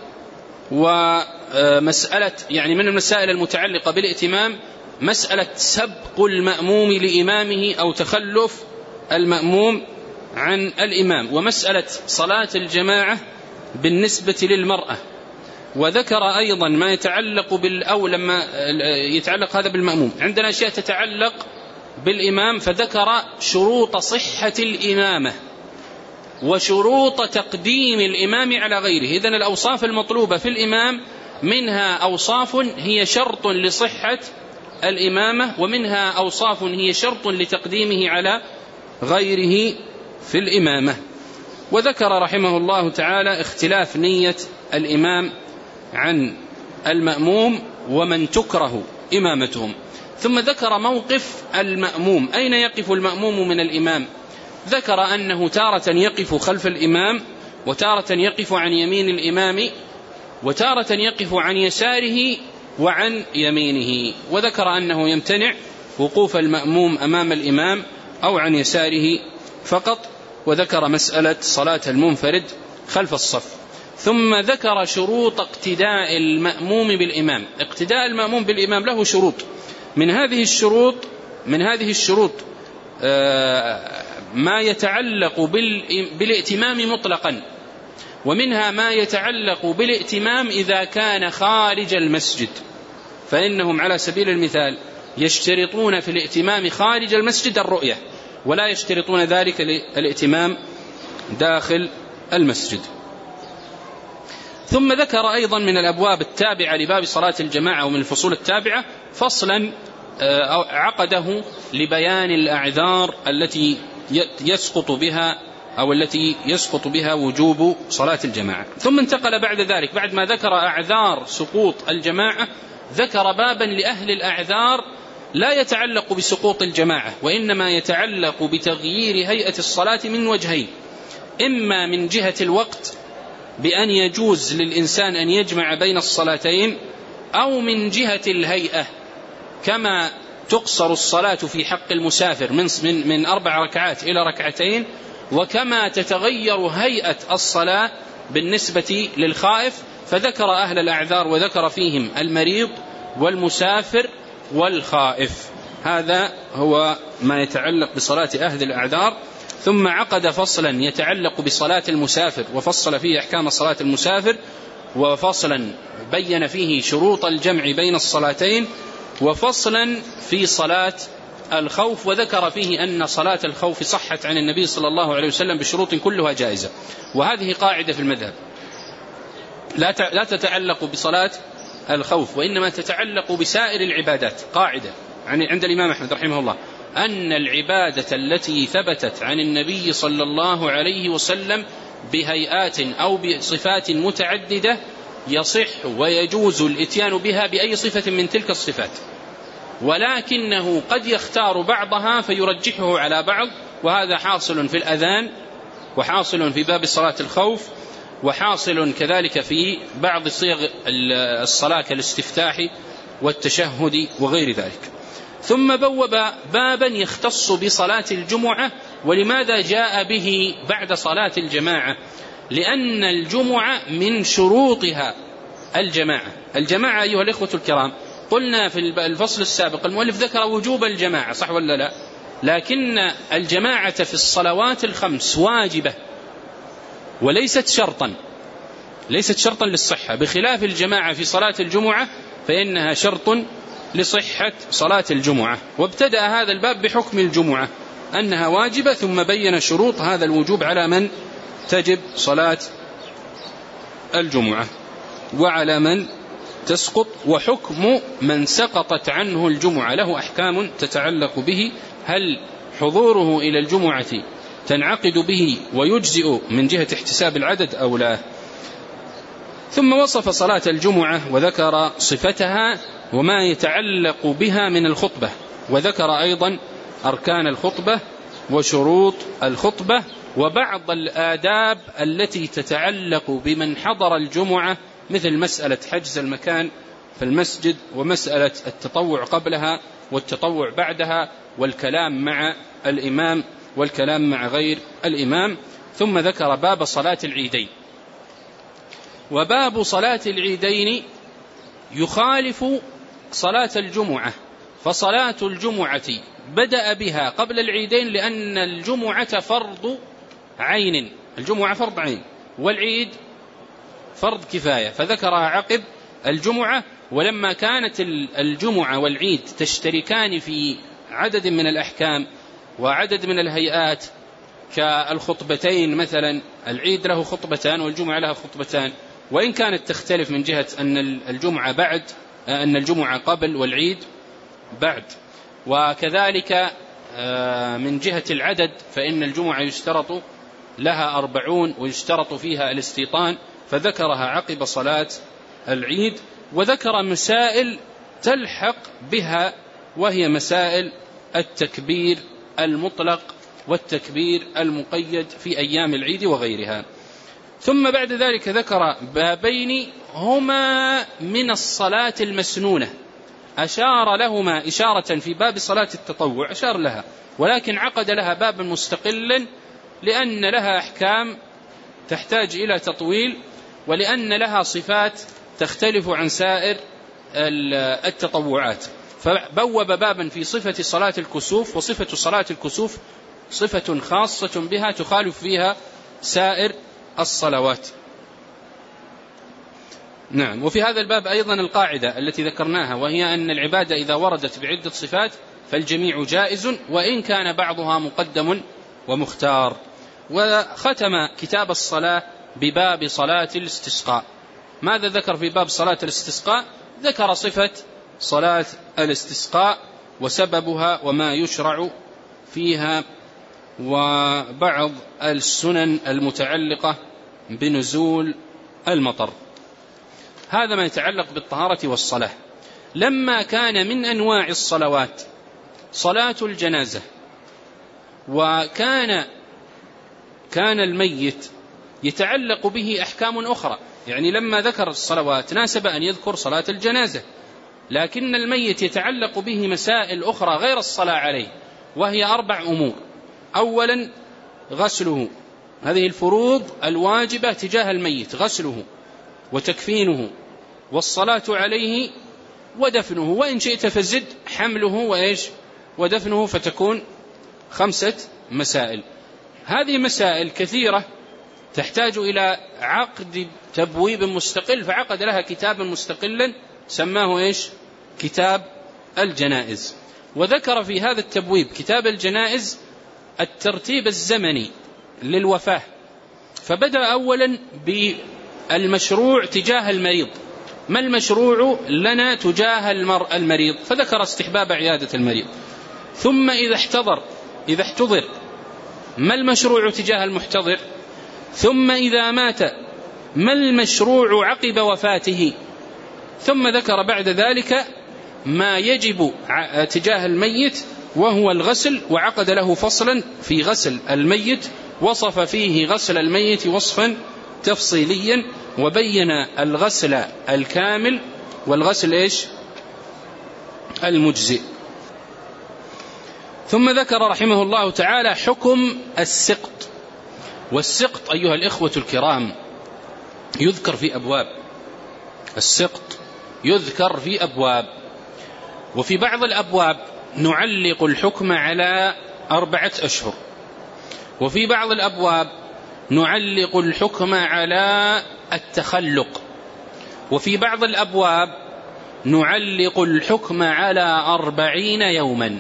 ومسألة يعني من المسائل المتعلقة بالائتمام مسألة سبق المأموم لإمامه أو تخلف المأموم عن الإمام، ومسألة صلاة الجماعة بالنسبة للمرأة. وذكر أيضا ما يتعلق أو لما يتعلق هذا بالمأموم، عندنا أشياء تتعلق بالإمام، فذكر شروط صحة الإمامة وشروط تقديم الإمام على غيره. إذن الأوصاف المطلوبة في الإمام منها أوصاف هي شرط لصحة الإمامة، ومنها أوصاف هي شرط لتقديمه على غيره في الإمامة. وذكر رحمه الله تعالى اختلاف نية الإمام عن المأموم ومن تكره إمامتهم. ثم ذكر موقف المأموم، أين يقف المأموم من الإمام؟ ذكر أنه تارة يقف خلف الإمام، وتارة يقف عن يمين الإمام، وتارة يقف عن يساره وعن يمينه. وذكر أنه يمتنع وقوف المأموم أمام الإمام أو عن يساره فقط. وذكر مسألة صلاة المنفرد خلف الصف. ثم ذكر شروط اقتداء المأموم بالإمام. اقتداء المأموم بالإمام له شروط، من هذه الشروط ما يتعلق بالائتمام مطلقا، ومنها ما يتعلق بالائتمام إذا كان خارج المسجد، فإنهم على سبيل المثال يشترطون في الائتمام خارج المسجد الرؤية، ولا يشترطون ذلك للائتمام داخل المسجد. ثم ذكر أيضا من الأبواب التابعة لباب صلاة الجماعة ومن الفصول التابعة فصلا عقده لبيان الأعذار التي يسقط بها أو التي يسقط بها وجوب صلاة الجماعة. ثم انتقل بعد ذلك، بعد ما ذكر أعذار سقوط الجماعة، ذكر بابا لأهل الأعذار لا يتعلق بسقوط الجماعة، وإنما يتعلق بتغيير هيئة الصلاة من وجهين: إما من جهة الوقت بأن يجوز للإنسان أن يجمع بين الصلاتين، أو من جهة الهيئة كما تقصر الصلاة في حق المسافر من 4 ركعات إلى 2 ركعتين، وكما تتغير هيئة الصلاة بالنسبة للخائف، فذكر أهل الأعذار وذكر فيهم المريض والمسافر والخائف. هذا هو ما يتعلق بصلاة أهل الأعذار. ثم عقد فصلا يتعلق بصلاة المسافر وفصل فيه أحكام صلاة المسافر، وفصلا بين فيه شروط الجمع بين الصلاتين، وفصلا في صلاة الخوف وذكر فيه أن صلاة الخوف صحت عن النبي صلى الله عليه وسلم بشروط كلها جائزة. وهذه قاعدة في المذهب لا تتعلق بصلاة الخوف، وإنما تتعلق بسائر العبادات. قاعدة عند الإمام أحمد رحمه الله أن العبادة التي ثبتت عن النبي صلى الله عليه وسلم بهيئات أو بصفات متعددة يصح ويجوز الإتيان بها بأي صفة من تلك الصفات، ولكنه قد يختار بعضها فيرجحه على بعض، وهذا حاصل في الأذان، وحاصل في باب صلاة الخوف، وحاصل كذلك في بعض صيغ الصلاة كالاستفتاح والتشهد وغير ذلك. ثم بوب بابا يختص بصلاة الجمعة. ولماذا جاء به بعد صلاة الجماعة؟ لأن الجمعة من شروطها الجماعة أيها الإخوة الكرام. قلنا في الفصل السابق المؤلف ذكر وجوب الجماعة، صح ولا لا؟ لكن الجماعة في الصلوات الخمس واجبة وليست شرطا للصحة، بخلاف الجماعة في صلاة الجمعة فإنها شرط لصحة صلاة الجمعة. وابتدأ هذا الباب بحكم الجمعة أنها واجبة، ثم بين شروط هذا الوجوب على من تجب صلاة الجمعة وعلى من تسقط، وحكم من سقطت عنه الجمعة له أحكام تتعلق به. هل حضوره إلى الجمعة تنعقد به ويجزئ من جهة احتساب العدد أو لا؟ ثم وصف صلاة الجمعة وذكر صفتها وما يتعلق بها من الخطبة، وذكر أيضا أركان الخطبة وشروط الخطبة وبعض الآداب التي تتعلق بمن حضر الجمعة، مثل مسألة حجز المكان في المسجد، ومسألة التطوع قبلها والتطوع بعدها، والكلام مع الإمام والكلام مع غير الإمام. ثم ذكر باب صلاة العيدين. وباب صلاة العيدين يخالف صلاة الجمعة، فصلاة الجمعة بدأ بها قبل العيدين لأن الجمعة فرض عين، والعيد فرض كفاية، فذكرها عقب الجمعة. ولما كانت الجمعة والعيد تشتركان في عدد من الأحكام وعدد من الهيئات كالخطبتين، مثلا العيد له خطبتان والجمعة لها خطبتان، وإن كانت تختلف من جهة أن الجمعة قبل والعيد بعد، وكذلك من جهة العدد فإن الجمعة يشترط لها 40 ويشترط فيها الاستيطان، فذكرها عقب صلاة العيد. وذكر مسائل تلحق بها، وهي مسائل التكبير المطلق والتكبير المقيد في أيام العيد وغيرها. ثم بعد ذلك ذكر بابين هما من الصلاة المسنونة، أشار لهما إشارة في باب صلاة التطوع، أشار لها، ولكن عقد لها بابا مستقلا لأن لها أحكام تحتاج إلى تطويل، ولأن لها صفات تختلف عن سائر التطوعات. فبوب بابا في صفة صلاة الكسوف، وصفة صلاة الكسوف صفة خاصة بها تخالف فيها سائر الصلوات. نعم. وفي هذا الباب أيضا القاعدة التي ذكرناها، وهي أن العبادة إذا وردت بعدة صفات فالجميع جائز، وإن كان بعضها مقدم ومختار. وختم كتاب الصلاة بباب صلاة الاستسقاء. ماذا ذكر في باب صلاة الاستسقاء؟ ذكر صفة صلاة الاستسقاء وسببها وما يشرع فيها، وبعض السنن المتعلقة بنزول المطر. هذا ما يتعلق بالطهارة والصلاة. لما كان من أنواع الصلوات صلاة الجنازة، وكان الميت يتعلق به أحكام أخرى، يعني لما ذكر الصلوات ناسب أن يذكر صلاة الجنازة، لكن الميت يتعلق به مسائل أخرى غير الصلاة عليه، وهي 4 أمور. أولا غسله هذه الفروض الواجبة تجاه الميت: غسله وتكفينه والصلاة عليه ودفنه، وإن شئت فزد حمله ودفنه، فتكون 5 مسائل. هذه مسائل كثيرة تحتاج إلى عقد تبويب مستقل، فعقد لها كتابا مستقلا سماه كتاب الجنائز. وذكر في هذا التبويب كتاب الجنائز الترتيب الزمني للوفاة، فبدأ أولا بالمشروع تجاه المريض: ما المشروع لنا تجاه المريض؟ فذكر استحباب عيادة المريض. ثم إذا احتضر ما المشروع تجاه المحتضر؟ ثم إذا مات ما المشروع عقب وفاته؟ ثم ذكر بعد ذلك ما يجب تجاه الميت وهو الغسل، وعقد له فصلا في غسل الميت، وصف فيه غسل الميت وصفا تفصيليا، وبين الغسل الكامل والغسل المجزئ. ثم ذكر رحمه الله تعالى حكم السقط. والسقط أيها الإخوة الكرام يذكر في أبواب، السقط يذكر في أبواب، وفي بعض الأبواب نعلق الحكم على 4 أشهر، وفي بعض الأبواب نعلق الحكم على التخلق، وفي بعض الأبواب نعلق الحكم على 40 يوما.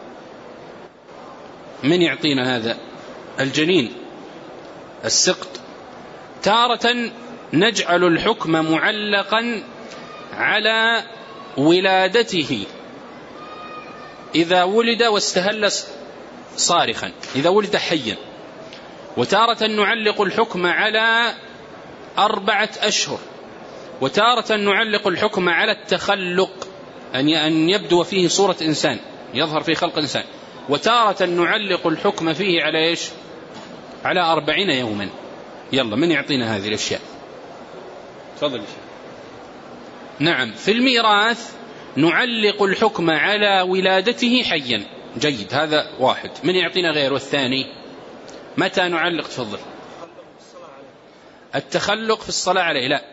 من يعطينا هذا؟ الجنين السقط. تارة نجعل الحكم معلقا على ولادته إذا ولد واستهل صارخا، إذا ولد حيا. وتارة نعلق الحكم على 4 أشهر، وتارة نعلق الحكم على التخلق، أن يبدو فيه صورة إنسان، يظهر فيه خلق إنسان. وتارة نعلق الحكم فيه على على 40 يوما. يلا من يعطينا هذه الأشياء؟ تفضل. نعم. في الميراث نعلق الحكم على ولادته حيا. جيد، هذا واحد. من يعطينا غير؟ والثاني متى نعلق؟ تفضل. التخلق في الصلاة عليه، لا،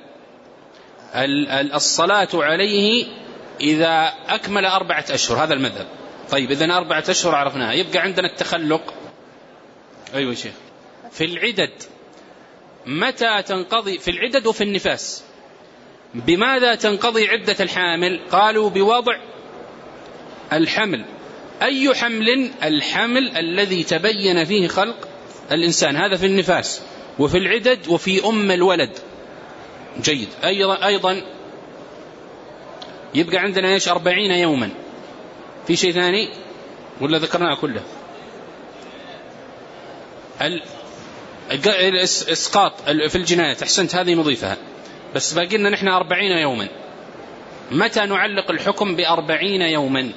الصلاة عليه إذا أكمل 4 أشهر، هذا المذهب. طيب إذن 4 أشهر عرفناها، يبقى عندنا التخلق. أيوة شيخ. في العدد متى تنقضي؟ في العدد وفي النفاس. بماذا تنقضي عدة الحامل؟ قالوا بوضع الحمل. أي حمل؟ الحمل الذي تبين فيه خلق الإنسان، هذا في النفاس وفي العدد وفي أم الولد. جيد. أيضا يبقى عندنا 40 يوما. في شيء ثاني ولا ذكرناه كله؟ الإسقاط في الجنايات. أحسنت، هذه نضيفها، بس باقي لنا نحن 40 يوما. متى نعلق الحكم ب40 يوما؟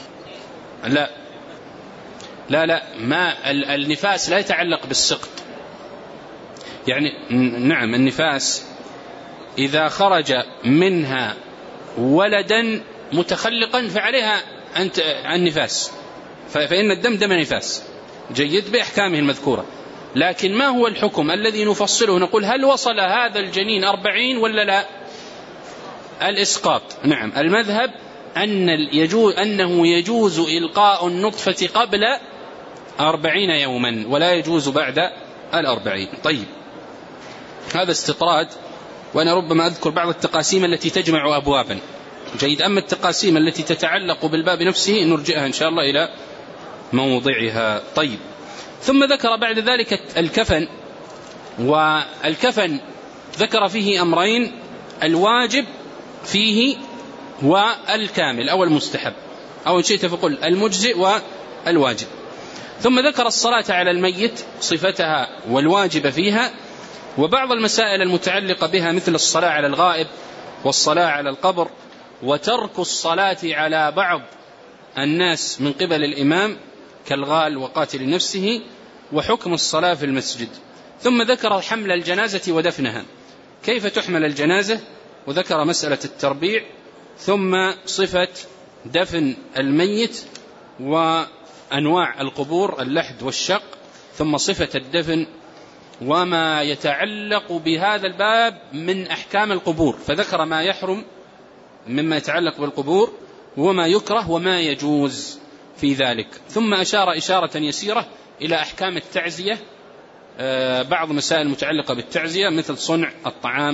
لا، ما النفاس لا يتعلق بالسقط. يعني نعم، النفاس إذا خرج منها ولدا متخلقا فعليها النفاس، فإن الدم دم نفاس. جيد، بأحكامه المذكورة. لكن ما هو الحكم الذي نفصله؟ نقول هل وصل هذا الجنين 40 ولا لا؟ الإسقاط. نعم، المذهب أنه يجوز إلقاء النطفة قبل 40 يوما ولا يجوز بعد 40. طيب، هذا استطراد، وأنا ربما أذكر بعض التقاسيم التي تجمع أبوابا. جيد. أما التقاسيم التي تتعلق بالباب نفسه نرجعها إن شاء الله إلى موضعها. طيب، ثم ذكر بعد ذلك الكفن. والكفن ذكر فيه أمرين: الواجب فيه والكامل أو المستحب، أو إن شئت فقل المجزئ والواجب. ثم ذكر الصلاة على الميت، صفتها والواجب فيها، وبعض المسائل المتعلقة بها مثل الصلاة على الغائب والصلاة على القبر، وترك الصلاة على بعض الناس من قبل الإمام كالغال وقاتل نفسه، وحكم الصلاة في المسجد. ثم ذكر حمل الجنازة ودفنها، كيف تحمل الجنازة، وذكر مسألة التربيع، ثم صفة دفن الميت وأنواع القبور، اللحد والشق، ثم صفة الدفن وما يتعلق بهذا الباب من أحكام القبور، فذكر ما يحرم مما يتعلق بالقبور وما يكره وما يجوز في ذلك. ثم أشار إشارة يسيرة إلى أحكام التعزية، بعض مسائل متعلقة بالتعزية مثل صنع الطعام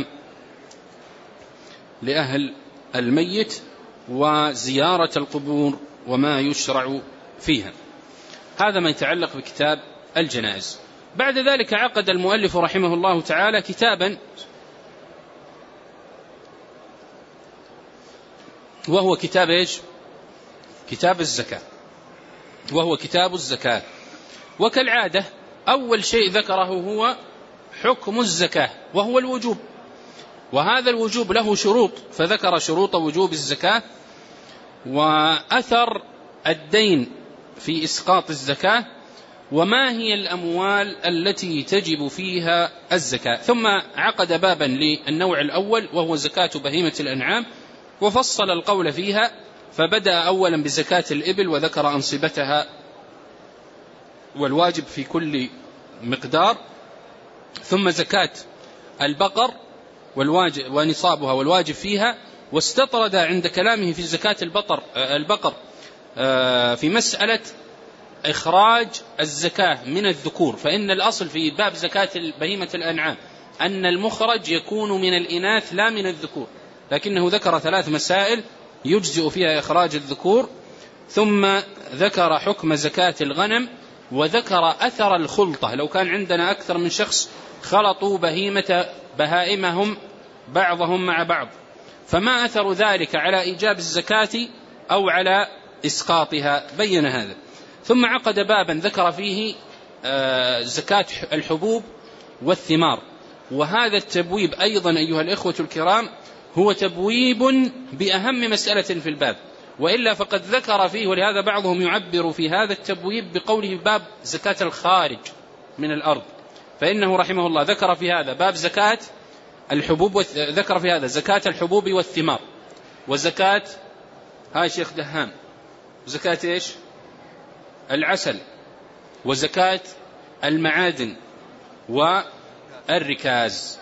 لأهل الميت وزيارة القبور وما يشرع فيها. هذا ما يتعلق بكتاب الجنائز. بعد ذلك عقد المؤلف رحمه الله تعالى كتابا وهو كتاب إيش؟ كتاب الزكاة، وهو كتاب الزكاة. وكالعادة أول شيء ذكره هو حكم الزكاة وهو الوجوب، وهذا الوجوب له شروط، فذكر شروط وجوب الزكاة وأثر الدين في إسقاط الزكاة وما هي الأموال التي تجب فيها الزكاة. ثم عقد بابا للنوع الأول وهو زكاة بهيمة الأنعام، وفصل القول فيها، فبدأ أولا بزكاة الإبل وذكر أنصبتها والواجب في كل مقدار، ثم زكاة البقر والواجب ونصابها والواجب فيها، واستطرد عند كلامه في زكاة البقر في مسألة إخراج الزكاة من الذكور، فإن الأصل في باب زكاة بهيمة الأنعام أن المخرج يكون من الإناث لا من الذكور، لكنه ذكر 3 مسائل يجزئ فيها إخراج الذكور. ثم ذكر حكم زكاة الغنم، وذكر أثر الخلطة، لو كان عندنا أكثر من شخص خلطوا بهائمهم بعضهم مع بعض، فما أثر ذلك على إيجاب الزكاة أو على إسقاطها، بين هذا. ثم عقد بابا ذكر فيه زكاة الحبوب والثمار، وهذا التبويب أيضا أيها الإخوة الكرام هو تبويب بأهم مسألة في الباب، وإلا فقد ذكر فيه، ولهذا بعضهم يعبر في هذا التبويب بقوله باب زكاة الخارج من الأرض، فإنه رحمه الله ذكر في هذا باب زكاة الحبوب، ذكر في هذا زكاة الحبوب والثمار، وزكاة هاي شيخ دهام زكاة إيش؟ العسل، وزكاة المعادن والركاز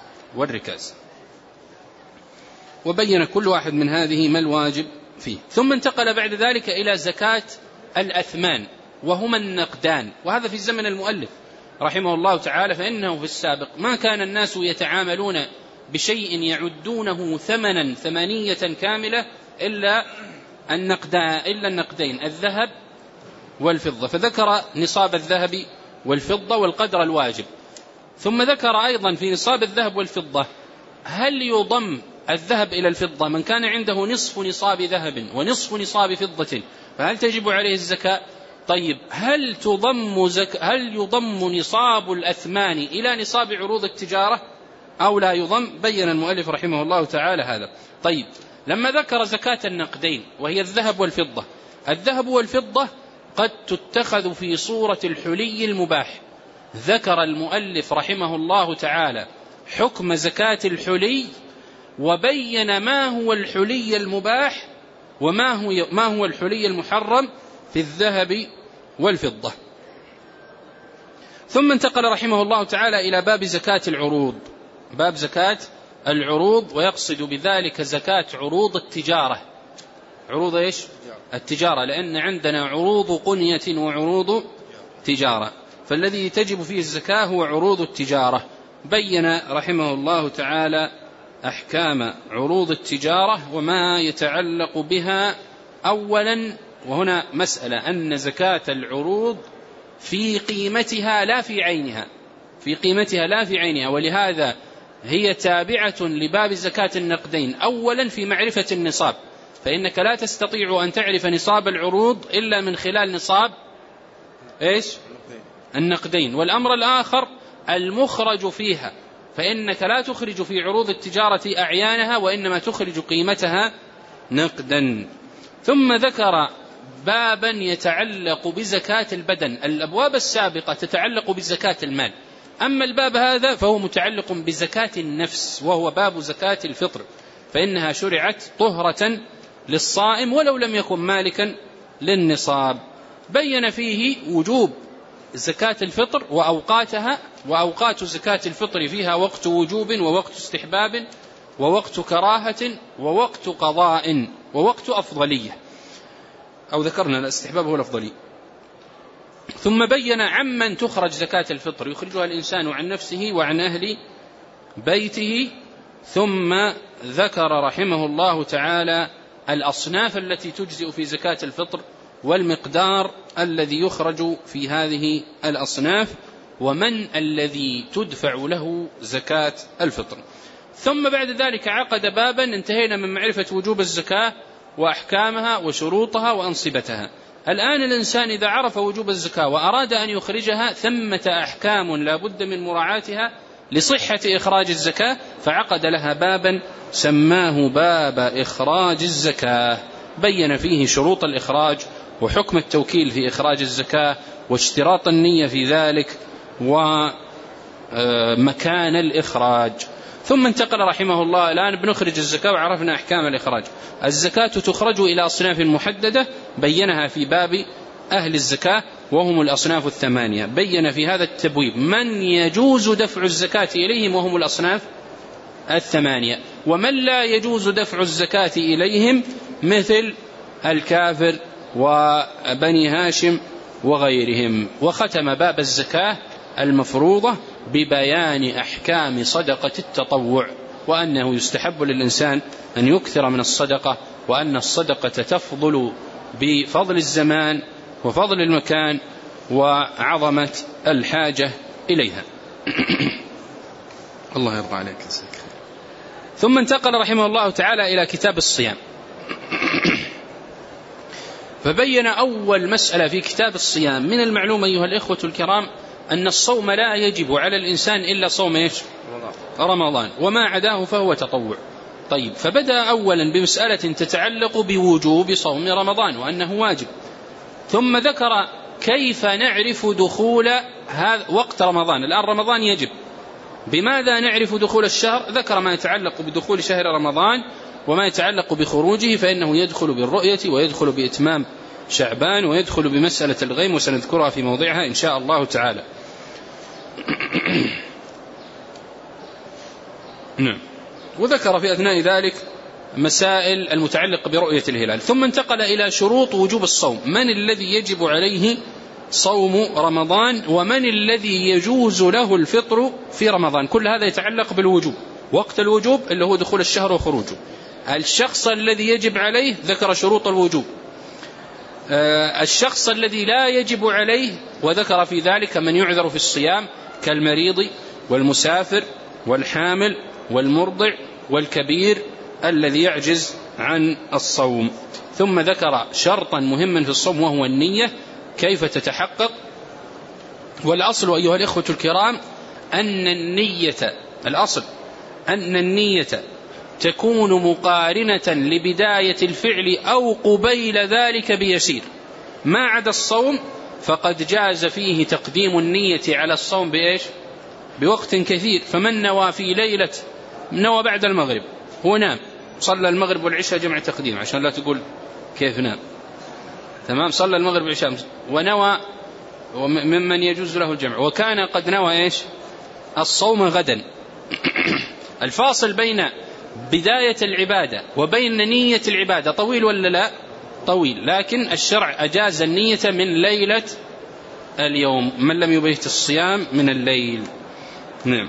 وبين كل واحد من هذه ما الواجب فيه. ثم انتقل بعد ذلك إلى زكاة الأثمان وهما النقدان، وهذا في زمن المؤلف رحمه الله تعالى، فإنه في السابق ما كان الناس يتعاملون بشيء يعدونه ثمنا ثمانية كاملة إلا النقدين الذهب والفضة، فذكر نصاب الذهب والفضة والقدر الواجب. ثم ذكر أيضا في نصاب الذهب والفضة هل يضم الذهب إلى الفضة؟ من كان عنده نصف نصاب ذهب ونصف نصاب فضة فهل تجب عليه الزكاة؟ طيب هل يضم نصاب الأثمان إلى نصاب عروض التجارة أو لا يضم؟ بين المؤلف رحمه الله تعالى هذا. طيب لما ذكر زكاة النقدين وهي الذهب والفضة، الذهب والفضة قد تتخذ في صورة الحلي المباح، ذكر المؤلف رحمه الله تعالى حكم زكاة الحلي وبين ما هو الحلي المباح وما هو الحلي المحرم في الذهب والفضة. ثم انتقل رحمه الله تعالى إلى باب زكاة العروض، باب زكاة العروض، ويقصد بذلك زكاة عروض التجارة. عروض إيش؟ التجارة، لأن عندنا عروض قنية وعروض تجارة، فالذي تجب فيه الزكاة هو عروض التجارة. بين رحمه الله تعالى أحكام عروض التجارة وما يتعلق بها. أولا، وهنا مسألة، أن زكاة العروض في قيمتها لا في عينها، في قيمتها لا في عينها، ولهذا هي تابعة لباب زكاة النقدين. أولا في معرفة النصاب، فإنك لا تستطيع أن تعرف نصاب العروض إلا من خلال نصاب إيش؟ النقدين. والأمر الآخر المخرج فيها، فإنك لا تخرج في عروض التجارة أعيانها وإنما تخرج قيمتها نقدا. ثم ذكر بابا يتعلق بزكاة البدن. الأبواب السابقة تتعلق بزكاة المال، أما الباب هذا فهو متعلق بزكاة النفس، وهو باب زكاة الفطر، فإنها شرعت طهرة للصائم ولو لم يكن مالكا للنصاب. بين فيه وجوب زكاة الفطر وأوقاتها، وأوقات زكاة الفطر فيها وقت وجوب ووقت استحباب ووقت كراهة ووقت قضاء ووقت أفضلية، أو ذكرنا الاستحباب هو الأفضلية. ثم بين عمن تخرج زكاة الفطر، يخرجها الإنسان عن نفسه وعن أهل بيته. ثم ذكر رحمه الله تعالى الأصناف التي تجزئ في زكاة الفطر والمقدار الذي يخرج في هذه الأصناف ومن الذي تدفع له زكاة الفطر. ثم بعد ذلك عقد بابا، انتهينا من معرفة وجوب الزكاة وأحكامها وشروطها وأنصبتها. الآن الإنسان إذا عرف وجوب الزكاة وأراد أن يخرجها ثمة أحكام لا بد من مراعاتها لصحة إخراج الزكاة، فعقد لها بابا سماه باب إخراج الزكاة، بين فيه شروط الإخراج وحكم التوكيل في إخراج الزكاة واشتراط النية في ذلك ومكان الإخراج. ثم انتقل رحمه الله، الآن بنخرج الزكاة وعرفنا أحكام الإخراج. الزكاة تخرج إلى أصناف محددة بينها في باب أهل الزكاة وهم الأصناف الثمانية، بين في هذا التبويب من يجوز دفع الزكاة إليهم وهم الأصناف الثمانية، ومن لا يجوز دفع الزكاة إليهم مثل الكافر وبني هاشم وغيرهم. وختم باب الزكاة المفروضة ببيان أحكام صدقة التطوع، وأنه يستحب للإنسان أن يكثر من الصدقة، وأن الصدقة تفضل بفضل الزمان وفضل المكان وعظمة الحاجة إليها. الله يرضى عليك. ثم انتقل رحمه الله تعالى إلى كتاب الصيام، فبين أول مسألة في كتاب الصيام. من المعلوم أيها الإخوة الكرام أن الصوم لا يجب على الإنسان إلا صوم رمضان، وما عداه فهو تطوع. طيب، فبدأ أولا بمسألة تتعلق بوجوب صوم رمضان وأنه واجب، ثم ذكر كيف نعرف دخول وقت رمضان. الآن رمضان يجب، بماذا نعرف دخول الشهر؟ ذكر ما يتعلق بدخول شهر رمضان وما يتعلق بخروجه، فإنه يدخل بالرؤية ويدخل بإتمام شعبان ويدخل بمسألة الغيم، وسنذكرها في موضعها إن شاء الله تعالى. نعم. وذكر في أثناء ذلك مسائل المتعلقة برؤية الهلال. ثم انتقل إلى شروط وجوب الصوم، من الذي يجب عليه صوم رمضان ومن الذي يجوز له الفطر في رمضان. كل هذا يتعلق بالوجوب، وقت الوجوب اللي هو دخول الشهر وخروجه. الشخص الذي يجب عليه ذكر شروط الوجوب. الشخص الذي لا يجب عليه وذكر في ذلك من يعذر في الصيام كالمريض والمسافر والحامل والمرضع والكبير الذي يعجز عن الصوم. ثم ذكر شرطا مهما في الصوم وهو النية، كيف تتحقق. والأصل أيها الإخوة الكرام أن النية، الأصل أن النية تكون مقارنة لبداية الفعل أو قبيل ذلك بيسير. ما عدا الصوم فقد جاز فيه تقديم النية على الصوم بإيش؟ بوقت كثير. فمن نوى في ليلة، نوى بعد المغرب، هو نام صلى المغرب والعشاء جمع تقديم عشان لا تقول كيف نام، تمام، صلى المغرب والعشاء ونوى، وممن يجوز له الجمع، وكان قد نوى إيش؟ الصوم غدا. الفاصل بين بداية العبادة وبين نية العبادة طويل ولا لا؟ طويل، لكن الشرع أجاز النية من ليلة اليوم، من لم يبيت الصيام من الليل. نعم.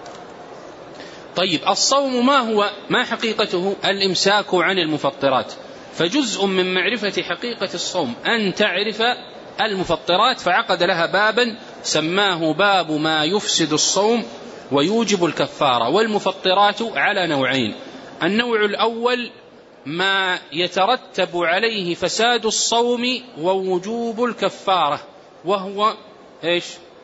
طيب، الصوم ما هو؟ ما حقيقته؟ الإمساك عن المفطرات. فجزء من معرفة حقيقة الصوم أن تعرف المفطرات، فعقد لها بابا سماه باب ما يفسد الصوم ويوجب الكفارة. والمفطرات على نوعين: النوع الأول ما يترتب عليه فساد الصوم ووجوب الكفارة، وهو إيش؟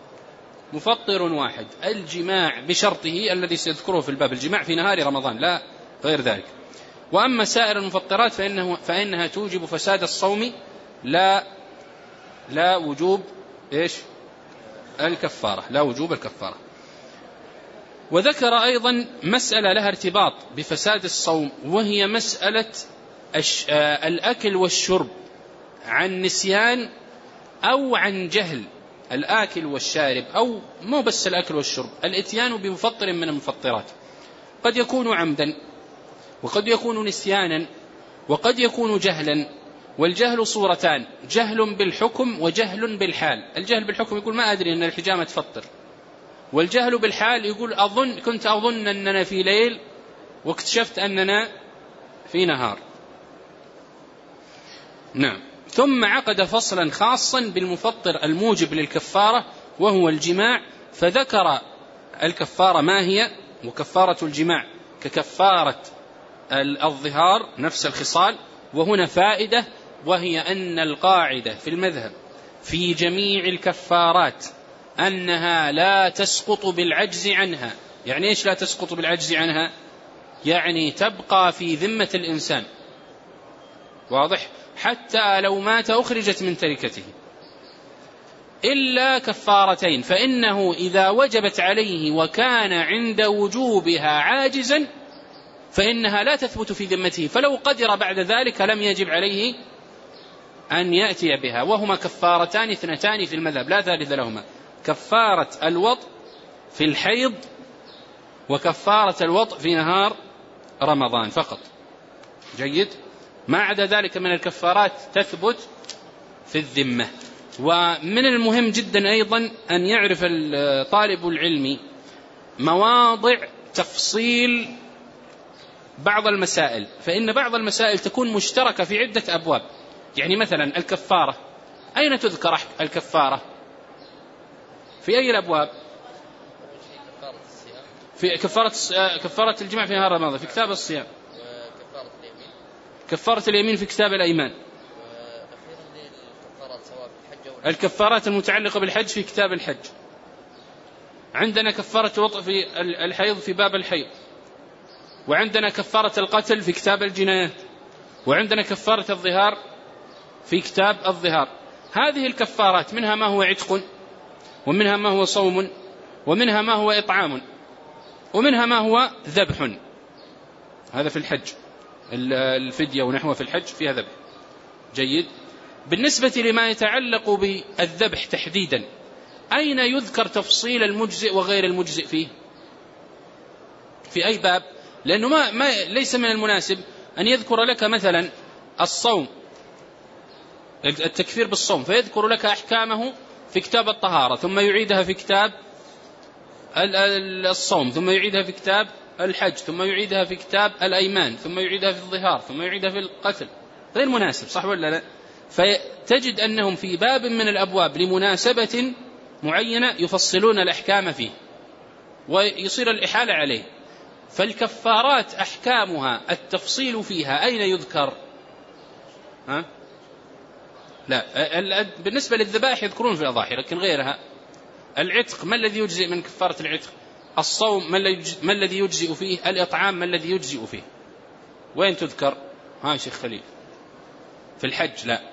مفطر واحد، الجماع بشرطه الذي سيذكره في الباب، الجماع في نهار رمضان لا غير ذلك. وأما سائر المفطرات فإنها توجب فساد الصوم لا وجوب إيش؟ الكفارة، لا وجوب الكفارة. وذكر أيضا مسألة لها ارتباط بفساد الصوم، وهي مسألة الأكل والشرب عن نسيان أو عن جهل الآكل والشارب، أو مو بس الأكل والشرب، الإتيان بمفطر من المفطرات قد يكون عمدا وقد يكون نسيانا وقد يكون جهلا. والجهل صورتان: جهل بالحكم وجهل بالحال. الجهل بالحكم يقول ما أدري أن الحجامة تفطر، والجهل بالحال يقول كنت أظن أننا في ليل واكتشفت أننا في نهار. نعم. ثم عقد فصلا خاصا بالمفطر الموجب للكفارة وهو الجماع، فذكر الكفارة ما هي، وكفارة الجماع ككفارة الظهار نفس الخصال. وهنا فائدة، وهي أن القاعدة في المذهب في جميع الكفارات أنها لا تسقط بالعجز عنها. يعني إيش لا تسقط بالعجز عنها؟ يعني تبقى في ذمة الإنسان، واضح؟ حتى لو مات أخرجت من تركته، إلا كفارتين، فإنه إذا وجبت عليه وكان عند وجوبها عاجزا فإنها لا تثبت في ذمته، فلو قدر بعد ذلك لم يجب عليه أن يأتي بها. وهما كفارتان اثنتان في المذهب لا ثالث لهما: كفارة الوطء في الحيض وكفارة الوطء في نهار رمضان فقط. جيد. ما عدا ذلك من الكفارات تثبت في الذمة. ومن المهم جدا أيضا أن يعرف طالب العلم مواضع تفصيل بعض المسائل، فإن بعض المسائل تكون مشتركة في عدة أبواب. يعني مثلا الكفارة، أين تذكر الكفارة؟ في أي الأبواب؟ في كفارة الجماع في نهار رمضان في كتاب الصيام، كفارة اليمين في كتاب الأيمان، الكفارات المتعلقة بالحج في كتاب الحج، عندنا كفارة الوطء في الحيض في باب الحيض، وعندنا كفارة القتل في كتاب الجنايات، وعندنا كفارة الظهار في كتاب الظهار. هذه الكفارات منها ما هو عتق، ومنها ما هو صوم، ومنها ما هو إطعام، ومنها ما هو ذبح. هذا في الحج، الفدية ونحوه في الحج فيها ذبح. جيد. بالنسبة لما يتعلق بالذبح تحديدا، أين يذكر تفصيل المجزئ وغير المجزئ فيه؟ في أي باب؟ لأنه ليس من المناسب أن يذكر لك مثلا الصوم، التكفير بالصوم، فيذكر لك أحكامه في كتاب الطهارة، ثم يعيدها في كتاب الصوم، ثم يعيدها في كتاب الحج، ثم يعيدها في كتاب الأيمان، ثم يعيدها في الظهار، ثم يعيدها في القتل. غير مناسب، صح ولا لا؟ فتجد أنهم في باب من الأبواب لمناسبة معينة يفصلون الأحكام فيه ويصير الإحالة عليه. فالكفارات أحكامها التفصيل فيها أين يذكر؟ لا، بالنسبة للذبائح يذكرون في الأضاحي، لكن غيرها العتق ما الذي يجزئ من كفارة العتق؟ الصوم ما الذي يجزئ فيه؟ الإطعام ما الذي يجزئ فيه؟ وين تذكر؟ شيخ خليل في الحج لا،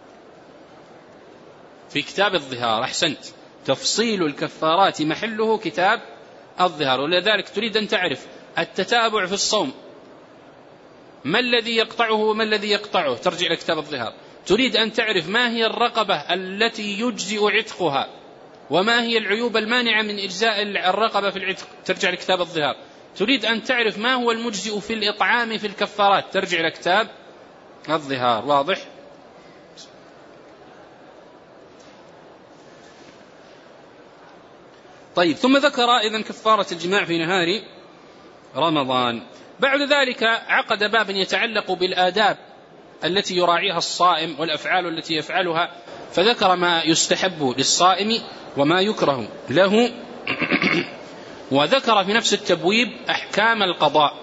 في كتاب الظهار. أحسنت، تفصيل الكفارات محله كتاب الظهار. ولذلك تريد أن تعرف التتابع في الصوم ما الذي يقطعه وما الذي يقطعه، ترجع إلى كتاب الظهار. تريد أن تعرف ما هي الرقبة التي يجزئ عتقها وما هي العيوب المانعة من إجزاء الرقبة في العتق، ترجع لكتاب الظهار. تريد أن تعرف ما هو المجزئ في الإطعام في الكفارات، ترجع إلى كتاب الظهار. واضح؟ طيب، ثم ذكر إذن كفارة الجماع في نهار رمضان. بعد ذلك عقد باب يتعلق بالآداب التي يراعيها الصائم والأفعال التي يفعلها، فذكر ما يستحب للصائم وما يكره له وذكر في نفس التبويب أحكام القضاء،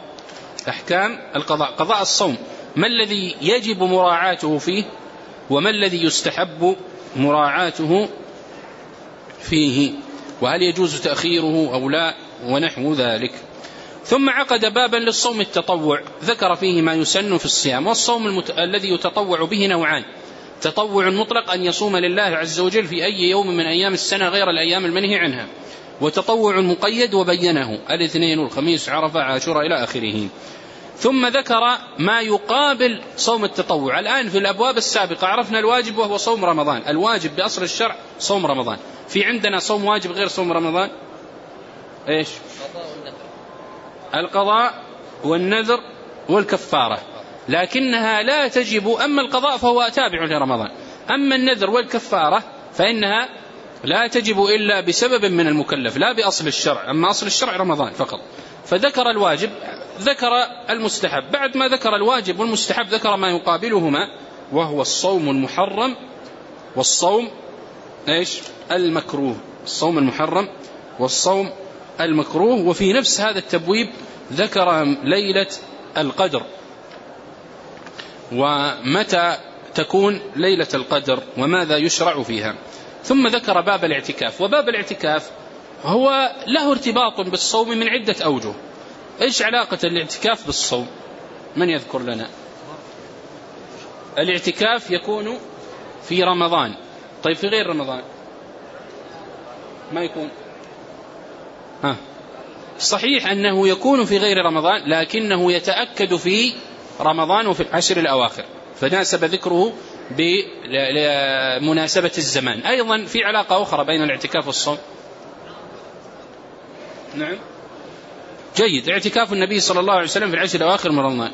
قضاء الصوم، ما الذي يجب مراعاته فيه وما الذي يستحب مراعاته فيه، وهل يجوز تأخيره أو لا، ونحو ذلك. ثم عقد بابا للصوم التطوع، ذكر فيه ما يسن في الصيام. والصوم الذي يتطوع به نوعان: تطوع مطلق أن يصوم لله عز وجل في أي يوم من أيام السنة غير الأيام المنهي عنها، وتطوع مقيد وبينه: الاثنين والخميس عرفة عاشوراء إلى آخره. ثم ذكر ما يقابل صوم التطوع. الآن في الأبواب السابقة عرفنا الواجب وهو صوم رمضان، الواجب بأصل الشرع صوم رمضان. في عندنا صوم واجب غير صوم رمضان؟ إيش؟ القضاء والنذر والكفارة، لكنها لا تجب. أما القضاء فهو تابع لرمضان، أما النذر والكفارة فإنها لا تجب إلا بسبب من المكلف لا بأصل الشرع. أما أصل الشرع رمضان فقط. فذكر الواجب، ذكر المستحب، بعد ما ذكر الواجب والمستحب ذكر ما يقابلهما، وهو الصوم المحرم والصوم إيش؟ المكروه. الصوم المحرم والصوم المكروه. وفي نفس هذا التبويب ذكر ليلة القدر، ومتى تكون ليلة القدر وماذا يشرع فيها. ثم ذكر باب الاعتكاف. وباب الاعتكاف هو له ارتباط بالصوم من عدة أوجه. إيش علاقة الاعتكاف بالصوم؟ من يذكر لنا؟ الاعتكاف يكون في رمضان. طيب في غير رمضان ما يكون؟ صحيح أنه يكون في غير رمضان، لكنه يتأكد في رمضان وفي العشر الأواخر، فناسب ذكره بمناسبة الزمان. أيضا في علاقة أخرى بين الاعتكاف والصوم. نعم جيد. اعتكاف النبي صلى الله عليه وسلم في العشر الأواخر من رمضان.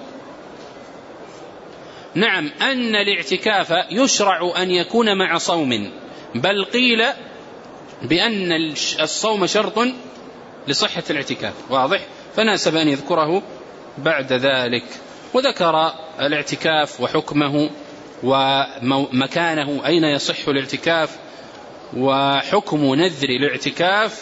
نعم أن الاعتكاف يشرع أن يكون مع صوم، بل قيل بأن الصوم شرط لصحة الاعتكاف. واضح؟ فناسب أن يذكره بعد ذلك. وذكر الاعتكاف وحكمه ومكانه، أين يصح الاعتكاف، وحكم نذر الاعتكاف،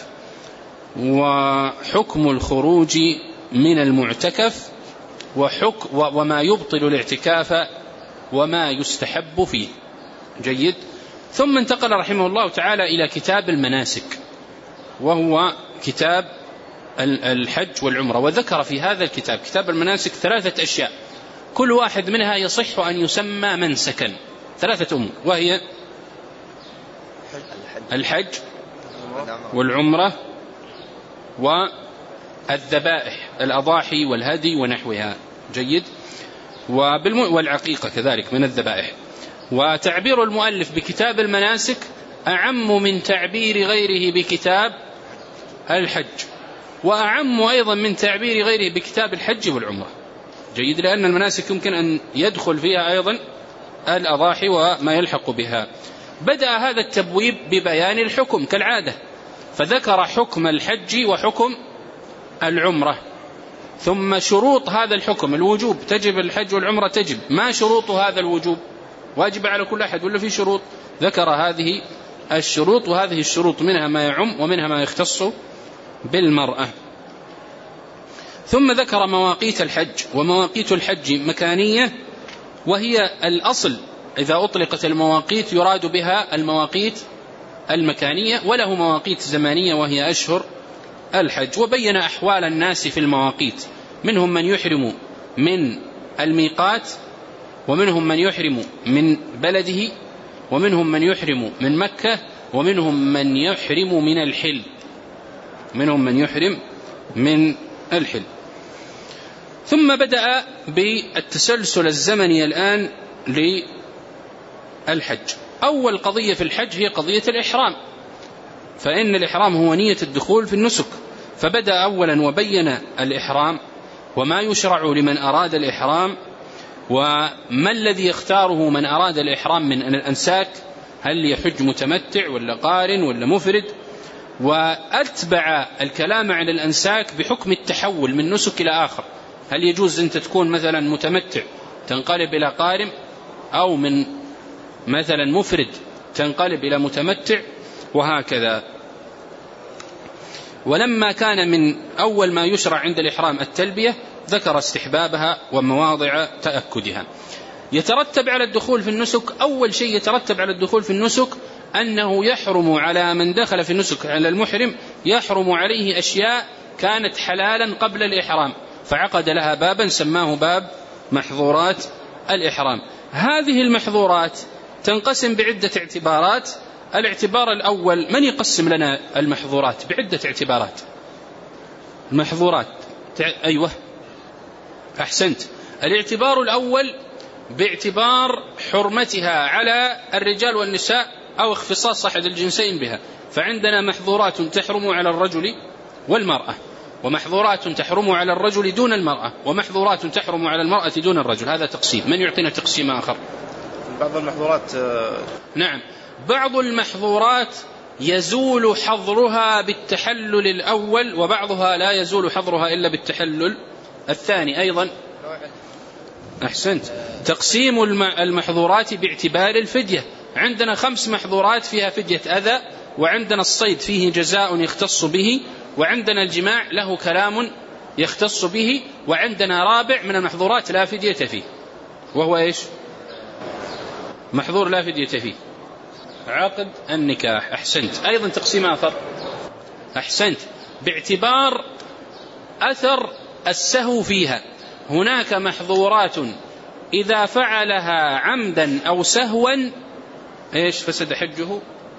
وحكم الخروج من المعتكف، وما يبطل الاعتكاف وما يستحب فيه. جيد. ثم انتقل رحمه الله تعالى إلى كتاب المناسك، وهو كتاب الحج والعمرة. وذكر في هذا الكتاب، كتاب المناسك، 3 أشياء كل واحد منها يصح أن يسمى منسكا. 3 أمور، وهي الحج والعمرة والذبائح، الأضاحي والهدي ونحوها. جيد. والعقيقة كذلك من الذبائح. وتعبير المؤلف بكتاب المناسك أعم من تعبير غيره بكتاب الحج، وأعم أيضا من تعبير غيره بكتاب الحج والعمرة. جيد. لأن المناسك يمكن أن يدخل فيها أيضا الأضاحي وما يلحق بها. بدأ هذا التبويب ببيان الحكم كالعادة، فذكر حكم الحج وحكم العمرة، ثم شروط هذا الحكم. الوجوب، تجب الحج والعمرة تجب. ما شروط هذا الوجوب؟ واجب على كل أحد ولا في شروط؟ ذكر هذه الشروط، وهذه الشروط منها ما يعم ومنها ما يختص بالمرأة. ثم ذكر مواقيت الحج. ومواقيت الحج مكانية، وهي الأصل إذا أطلقت المواقيت يراد بها المواقيت المكانية، وله مواقيت زمانية وهي أشهر الحج. وبين أحوال الناس في المواقيت، منهم من يحرم من الميقات، ومنهم من يحرم من بلده، ومنهم من يحرم من مكة، ومنهم من يحرم من الحل. ثم بدأ بالتسلسل الزمني الآن للحج. أول قضية في الحج هي قضية الإحرام، فإن الإحرام هو نية الدخول في النسك. فبدأ أولا وبين الإحرام وما يشرع لمن أراد الإحرام، وما الذي يختاره من أراد الإحرام من الأنساك، هل يحج متمتع ولا قارن ولا مفرد. وأتبع الكلام عن الأنساك بحكم التحول من نسك إلى آخر، هل يجوز أن تكون مثلا متمتع تنقلب إلى قارن، أو من مثلا مفرد تنقلب إلى متمتع، وهكذا. ولما كان من أول ما يشرع عند الإحرام التلبية، ذكر استحبابها ومواضع تأكدها. يترتب على الدخول في النسك، أول شيء يترتب على الدخول في النسك أنه يحرم على من دخل في النسك، على المحرم يحرم عليه أشياء كانت حلالا قبل الإحرام، فعقد لها بابا سماه باب محظورات الإحرام. هذه المحظورات تنقسم بعدة اعتبارات. الاعتبار الأول، من يقسم لنا المحظورات بعدة اعتبارات؟ المحظورات، أيوة أحسنت. الاعتبار الأول باعتبار حرمتها على الرجال والنساء أو اختصاص أحد الجنسين بها. فعندنا محظورات تحرم على الرجل والمرأة، ومحظورات تحرم على الرجل دون المرأة، ومحظورات تحرم على المرأة دون الرجل. هذا تقسيم. من يعطينا تقسيم آخر؟ بعض المحظورات نعم، بعض المحظورات يزول حظرها بالتحلل الأول، وبعضها لا يزول حظرها إلا بالتحلل الثاني. أيضا أحسنت. تقسيم المحظورات باعتبار الفدية. عندنا 5 محظورات فيها فدية أذى، وعندنا الصيد فيه جزاء يختص به، وعندنا الجماع له كلام يختص به، وعندنا رابع من المحظورات لا فدية فيه، وهو إيش؟ محظور لا فدية فيه، عقد النكاح. أحسنت. أيضا تقسيم آخر. أحسنت. باعتبار أثر السهو فيها. هناك محظورات إذا فعلها عمدا أو سهوا إيش؟ فسد حجه.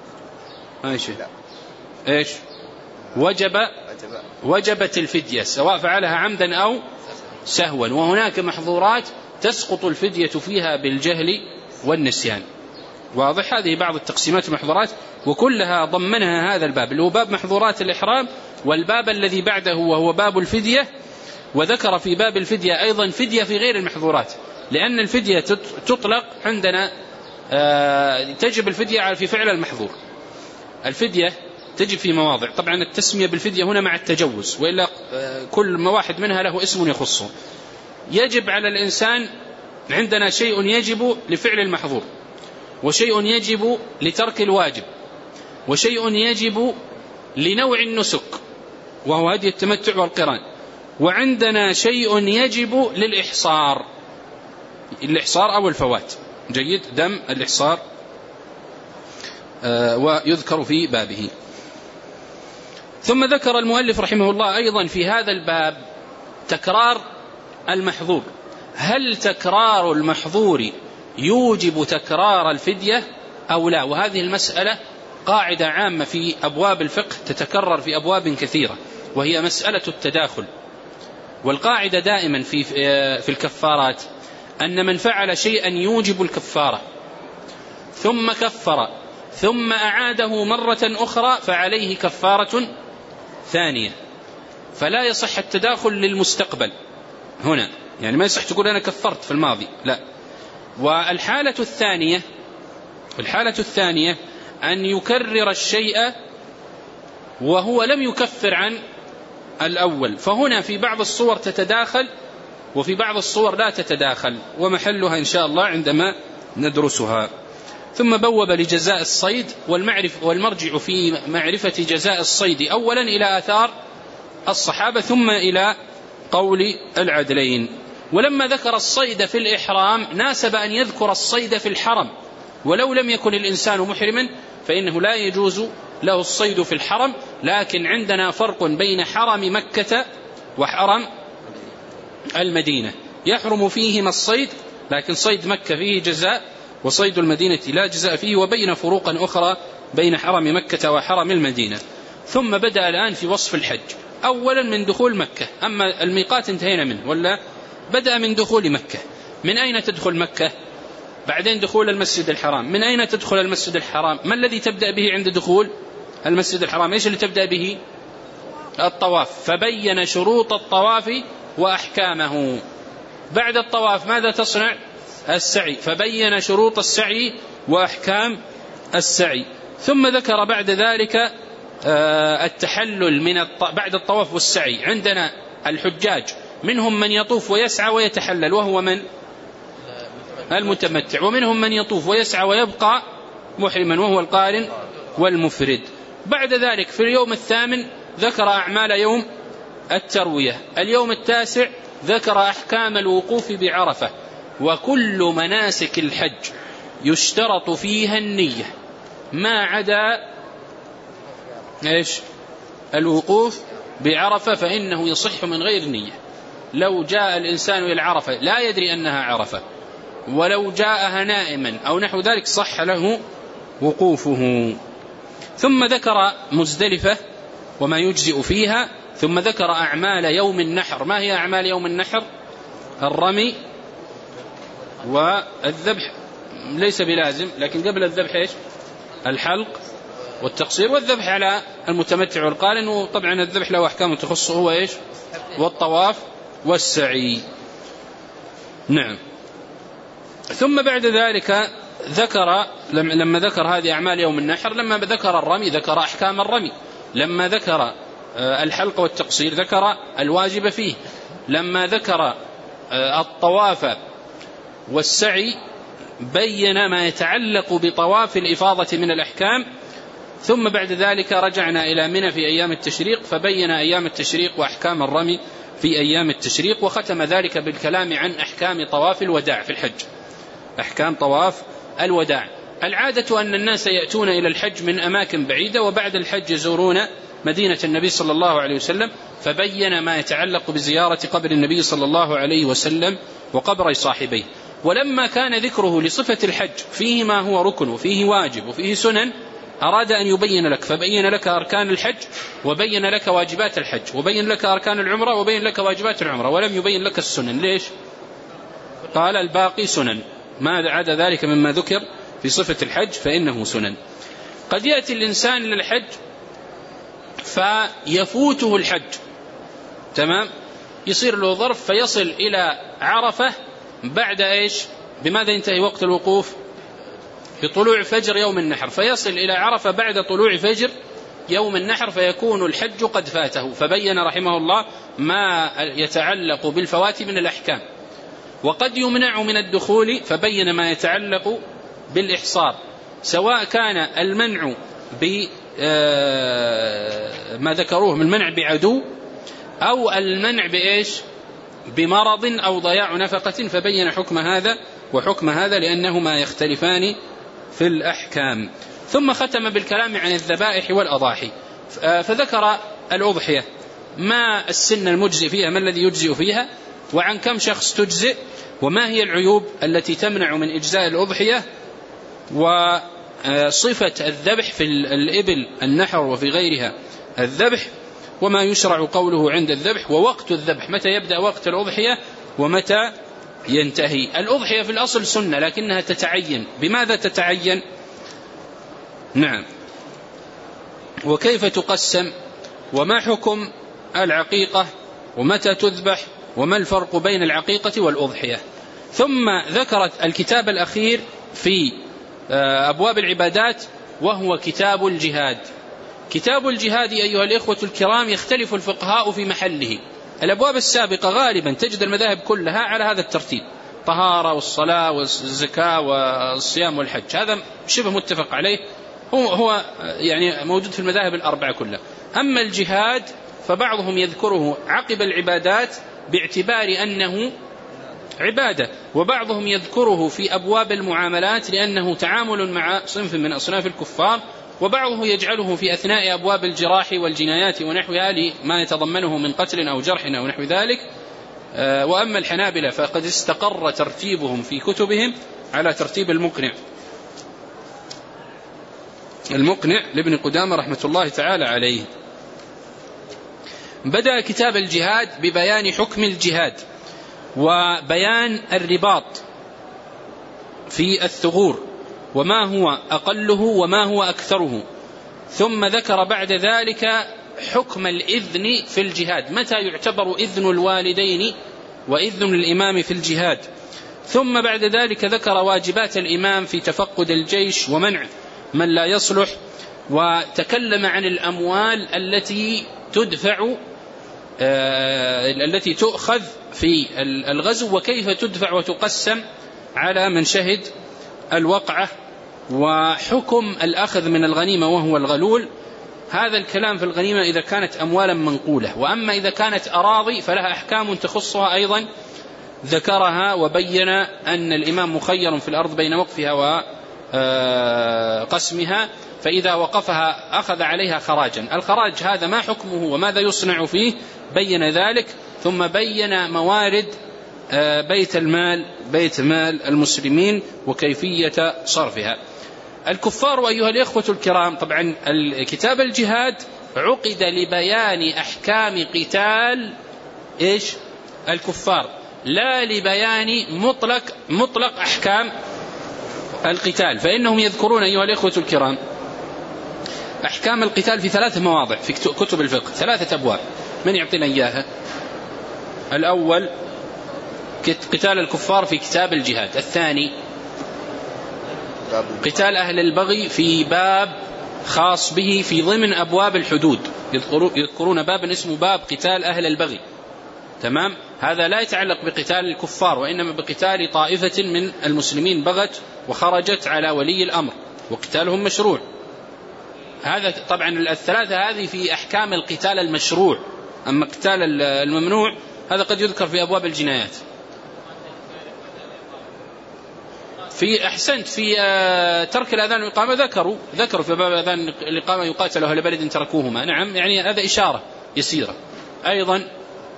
إيش؟ وجبت الفدية سواء فعلها عمدا أو سهوا. وهناك محظورات تسقط الفدية فيها بالجهل والنسيان. واضح؟ هذه بعض التقسيمات المحظورات، وكلها ضمنها هذا الباب اللي هو باب محظورات الإحرام، والباب الذي بعده وهو باب الفدية. وذكر في باب الفدية أيضا فدية في غير المحظورات، لأن الفدية تطلق عندنا تجب الفدية في فعل المحظور. الفدية تجب في مواضع، طبعا التسمية بالفدية هنا مع التجوز، وإلا كل واحد منها له اسم يخصه. يجب على الإنسان، عندنا شيء يجب لفعل المحظور، وشيء يجب لترك الواجب، وشيء يجب لنوع النسك وهو هدي التمتع والقران، وعندنا شيء يجب للإحصار، الإحصار أو الفوات. جيد، دم الإحصار ويذكر في بابه. ثم ذكر المؤلف رحمه الله أيضا في هذا الباب تكرار المحظور. هل تكرار المحظور يوجب تكرار الفدية أو لا؟ وهذه المسألة قاعدة عامة في أبواب الفقه تتكرر في أبواب كثيرة، وهي مسألة التداخل. والقاعدة دائما في الكفارات أن من فعل شيئا يوجب الكفارة ثم كفر ثم أعاده مرة أخرى فعليه كفارة ثانية، فلا يصح التداخل للمستقبل هنا، يعني ما يصح تقول أنا كفرت في الماضي، لا. والحالة الثانية أن يكرر الشيء وهو لم يكفر عن الأول، فهنا في بعض الصور تتداخل وفي بعض الصور لا تتداخل، ومحلها إن شاء الله عندما ندرسها. ثم بوب لجزاء الصيد والمرجع في معرفة جزاء الصيد أولا إلى آثار الصحابة ثم إلى قول العدلين. ولما ذكر الصيد في الإحرام ناسب أن يذكر الصيد في الحرم، ولو لم يكن الإنسان محرما فإنه لا يجوز له الصيد في الحرم. لكن عندنا فرق بين حرم مكة وحرم المدينة، يحرم فيهما الصيد، لكن صيد مكة فيه جزاء وصيد المدينة لا جزاء فيه، وبين فروق أخرى بين حرم مكة وحرم المدينة. ثم بدأ الآن في وصف الحج، أولا من دخول مكة، أما الميقات انتهينا منه، ولا بدأ من دخول مكة. من أين تدخل مكة؟ بعدين دخول المسجد الحرام. من أين تدخل المسجد الحرام؟ ما الذي تبدأ به عند دخول المسجد الحرام؟ إيش اللي تبدأ به؟ الطواف. فبين شروط الطواف وأحكامه. بعد الطواف ماذا تصنع؟ السعي، فبين شروط السعي وأحكام السعي. ثم ذكر بعد ذلك التحلل بعد الطواف والسعي. عندنا الحجاج منهم من يطوف ويسعى ويتحلل وهو من؟ المتمتع. ومنهم من يطوف ويسعى ويبقى محرما وهو القارن والمفرد. بعد ذلك في اليوم الثامن ذكر أعمال يوم التروية. اليوم التاسع ذكر أحكام الوقوف بعرفة. وكل مناسك الحج يشترط فيها النية ما عدا إيش؟ الوقوف بعرفة، فإنه يصح من غير نية. لو جاء الإنسان إلى عرفة لا يدري أنها عرفة، ولو جاءها نائما أو نحو ذلك صح له وقوفه. ثم ذكر مزدلفة وما يجزئ فيها. ثم ذكر أعمال يوم النحر. ما هي أعمال يوم النحر؟ الرمي والذبح، ليس بلازم، لكن قبل الذبح إيش؟ الحلق والتقصير، والذبح على المتمتع والقارن. وطبعا الذبح له أحكام تخصه هو إيش؟ والطواف والسعي. نعم. ثم بعد ذلك ذكر لما ذكر هذه أعمال يوم النحر، لما ذكر الرمي ذكر أحكام الرمي، لما ذكر الحلق والتقصير ذكر الواجب فيه، لما ذكر الطواف والسعي بين ما يتعلق بطواف الإفاضة من الأحكام. ثم بعد ذلك رجعنا إلى منى في أيام التشريق، فبين أيام التشريق وأحكام الرمي في أيام التشريق، وختم ذلك بالكلام عن أحكام طواف الوداع في الحج. أحكام طواف الوداع. العادة أن الناس يأتون إلى الحج من أماكن بعيدة، وبعد الحج يزورون مدينة النبي صلى الله عليه وسلم، فبين ما يتعلق بزيارة قبر النبي صلى الله عليه وسلم وقبر صاحبيه. ولما كان ذكره لصفة الحج فيه ما هو ركن وفيه واجب وفيه سنن، أراد أن يبين لك، فبين لك أركان الحج وبين لك واجبات الحج، وبين لك أركان العمرة وبين لك واجبات العمرة، ولم يبين لك السنن. ليش؟ قال الباقي سنن، ما عدا ذلك مما ذكر في صفة الحج فإنه سنن. قد يأتي الإنسان للحج فيفوته الحج، تمام، يصير له ظرف فيصل إلى عرفة بعد إيش؟ بماذا ينتهي وقت الوقوف؟ بطلوع فجر يوم النحر، فيصل إلى عرفة بعد طلوع فجر يوم النحر، فيكون الحج قد فاته. فبين رحمه الله ما يتعلق بالفوات من الأحكام. وقد يمنع من الدخول، فبين ما يتعلق بالإحصار، سواء كان المنع ما ذكروه من المنع بعدو، أو المنع بإيش؟ بمرض أو ضياع نفقة، فبين حكم هذا وحكم هذا لأنهما يختلفان في الأحكام. ثم ختم بالكلام عن الذبائح والأضاحي، فذكر الأضحية، ما السن المجزئ فيها، ما الذي يجزئ فيها، وعن كم شخص تجزئ، وما هي العيوب التي تمنع من إجزاء الأضحية، وصفة الذبح في الإبل النحر وفي غيرها الذبح، وما يشرع قوله عند الذبح، ووقت الذبح، متى يبدأ وقت الأضحية ومتى ينتهي. الأضحية في الأصل سنة لكنها تتعين. بماذا تتعين؟ نعم. وكيف تقسم، وما حكم العقيقة، ومتى تذبح، وما الفرق بين العقيقة والأضحية. ثم ذكرت الكتاب الأخير في أبواب العبادات وهو كتاب الجهاد. كتاب الجهاد أيها الإخوة الكرام يختلف الفقهاء في محله. الأبواب السابقة غالبا تجد المذاهب كلها على هذا الترتيب: طهارة والصلاة والزكاة والصيام والحج، هذا شبه متفق عليه، هو يعني موجود في المذاهب الأربعة كلها. أما الجهاد فبعضهم يذكره عقب العبادات باعتبار أنه عبادة، وبعضهم يذكره في أبواب المعاملات لأنه تعامل مع صنف من أصناف الكفار، وبعضه يجعله في أثناء أبواب الجراح والجنايات ونحوها لما يتضمنه من قتل أو جرح أو نحو ذلك. وأما الحنابلة فقد استقر ترتيبهم في كتبهم على ترتيب المقنع لابن قدامة رحمة الله تعالى عليه. بدأ كتاب الجهاد ببيان حكم الجهاد وبيان الرباط في الثغور، وما هو أقله وما هو أكثره. ثم ذكر بعد ذلك حكم الإذن في الجهاد، متى يعتبر إذن الوالدين وإذن الإمام في الجهاد. ثم بعد ذلك ذكر واجبات الإمام في تفقد الجيش ومنع من لا يصلح، وتكلم عن الأموال التي تدفع التي تؤخذ في الغزو، وكيف تدفع وتقسم على من شهد الوقعة، وحكم الأخذ من الغنيمة وهو الغلول. هذا الكلام في الغنيمة إذا كانت أموالا منقولة، وأما إذا كانت أراضي فلها أحكام تخصها أيضا ذكرها، وبين أن الإمام مخير في الأرض بين وقفها وقسمها، فإذا وقفها أخذ عليها خراجا. الخراج هذا ما حكمه وماذا يصنع فيه، بين ذلك. ثم بين موارد بيت مال المسلمين وكيفية صرفها. الكفار أيها الإخوة الكرام، طبعا كتاب الجهاد عقد لبيان أحكام قتال الكفار، لا لبيان مطلق أحكام القتال. فإنهم يذكرون أيها الإخوة الكرام أحكام القتال في 3 مواضع في كتب الفقه، 3 أبواب. من يعطينا إياها؟ الأول قتال الكفار في كتاب الجهاد. الثاني قتال أهل البغي في باب خاص به في ضمن أبواب الحدود، يذكرون بابا اسمه باب قتال أهل البغي. تمام؟ هذا لا يتعلق بقتال الكفار، وإنما بقتال طائفة من المسلمين بغت وخرجت على ولي الأمر، وقتالهم مشروع. هذا طبعا 3 هذه في أحكام القتال المشروع. أما قتال الممنوع هذا قد يذكر في أبواب الجنايات. في أحسنت في ترك الأذان والإقامة ذكروا في باب الأذان والإقامة يقاتل أهل بلد تركوهما. نعم، يعني هذا إشارة يسيرة. أيضا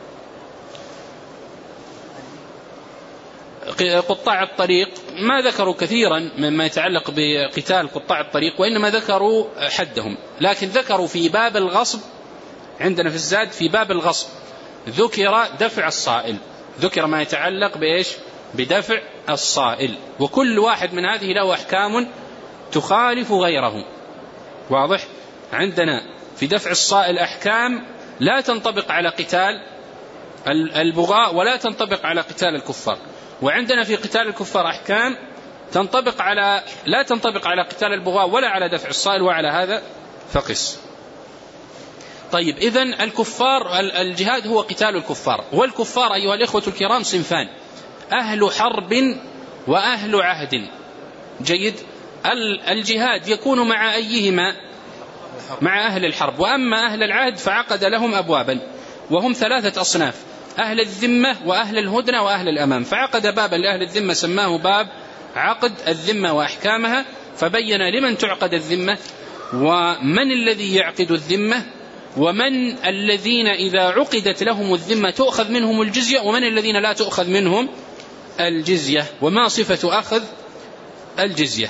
قطاع الطريق ما ذكروا كثيرا مما يتعلق بقتال قطاع الطريق، وإنما ذكروا حدهم، لكن ذكروا في باب الغصب. عندنا في الزاد في باب الغصب ذكر دفع الصائل، ذكر ما يتعلق بإيش؟ بدفع الصائل، وكل واحد من هذه له أحكام تخالف غيره. واضح؟ عندنا في دفع الصائل أحكام لا تنطبق على قتال البغاء ولا تنطبق على قتال الكفار، وعندنا في قتال الكفار أحكام لا تنطبق على قتال البغاء ولا على دفع الصائل، وعلى هذا فقس. طيب، إذن الكفار الجهاد هو قتال الكفار، والكفار أيها الإخوة الكرام صنفان: أهل حرب وأهل عهد. جيد؟ الجهاد يكون مع أيهما؟ مع أهل الحرب. وأما أهل العهد فعقد لهم أبوابا، وهم 3 أصناف: أهل الذمة وأهل الهدنة وأهل الأمان. فعقد بابا لأهل الذمة سماه باب عقد الذمة وأحكامها، فبين لمن تعقد الذمة، ومن الذي يعقد الذمة، ومن الذين إذا عقدت لهم الذمة تؤخذ منهم الجزية، ومن الذين لا تؤخذ منهم الجزية، وما صفة أخذ الجزية.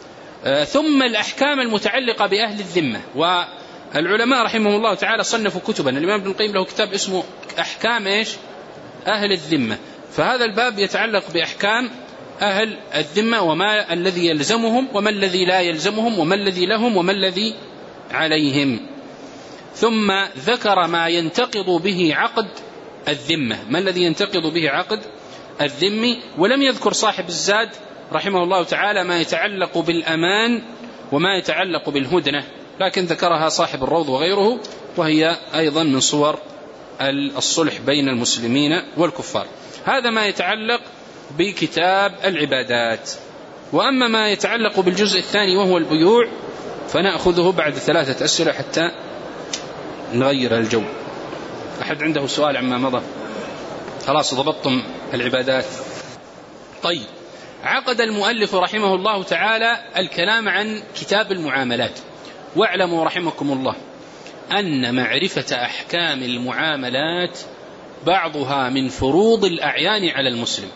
ثم الأحكام المتعلقة بأهل الذمة. والعلماء رحمهم الله تعالى صنفوا كتبا. الإمام ابن القيم له كتاب اسمه أحكام أهل الذمة، فهذا الباب يتعلق بأحكام أهل الذمة، وما الذي يلزمهم وما الذي لا يلزمهم، وما الذي لهم وما الذي عليهم. ثم ذكر ما ينتقض به عقد الذمة، ما الذي ينتقض به عقد الذمة. ولم يذكر صاحب الزاد رحمه الله تعالى ما يتعلق بالأمان وما يتعلق بالهدنة، لكن ذكرها صاحب الروض وغيره، وهي أيضا من صور الصلح بين المسلمين والكفار. هذا ما يتعلق بكتاب العبادات. وأما ما يتعلق بالجزء الثاني وهو البيوع فنأخذه بعد 3 أسئلة حتى نغير الجو. أحد عنده سؤال عما مضى؟ خلاص ضبطتم العبادات. طيب، عقد المؤلف رحمه الله تعالى الكلام عن كتاب المعاملات. واعلموا رحمكم الله أن معرفة أحكام المعاملات بعضها من فروض الأعيان على المسلم،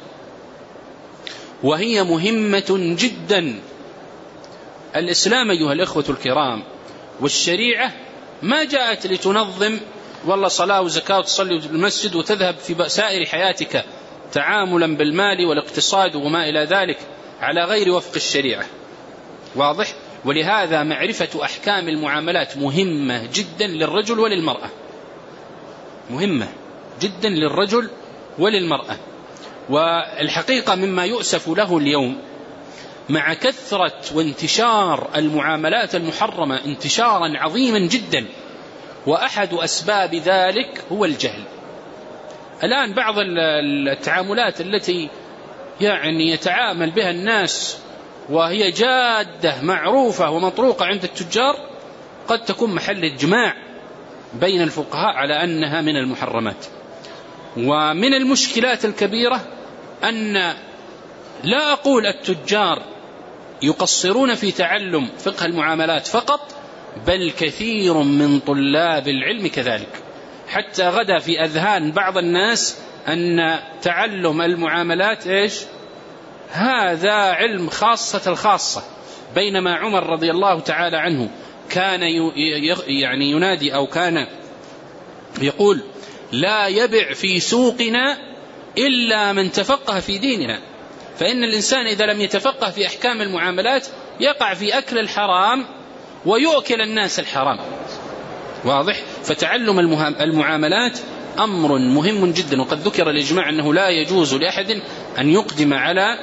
وهي مهمة جدا. الإسلام أيها الإخوة الكرام والشريعة ما جاءت لتنظم والله صلاة وزكاة وتصلي في المسجد وتذهب في سائر حياتك تعاملا بالمال والاقتصاد وما إلى ذلك على غير وفق الشريعة. واضح؟ ولهذا معرفة أحكام المعاملات مهمة جدا للرجل وللمرأة، مهمة جدا للرجل وللمرأة. والحقيقة مما يؤسف له اليوم مع كثرة وانتشار المعاملات المحرمة انتشارا عظيما جدا، وأحد أسباب ذلك هو الجهل. الآن بعض التعاملات التي يعني يتعامل بها الناس وهي جادة معروفة ومطروقة عند التجار قد تكون محل إجماع بين الفقهاء على أنها من المحرمات. ومن المشكلات الكبيرة أن لا أقول التجار يقصرون في تعلم فقه المعاملات فقط، بل كثير من طلاب العلم كذلك، حتى غدا في أذهان بعض الناس أن تعلم المعاملات هذا علم خاصة الخاصة، بينما عمر رضي الله تعالى عنه كان يعني ينادي أو كان يقول: لا يبع في سوقنا إلا من تفقه في ديننا. فإن الإنسان إذا لم يتفقه في أحكام المعاملات يقع في أكل الحرام ويؤكل الناس الحرام. واضح؟ فتعلم المعاملات أمر مهم جدا، وقد ذكر الإجماع أنه لا يجوز لأحد أن يقدم على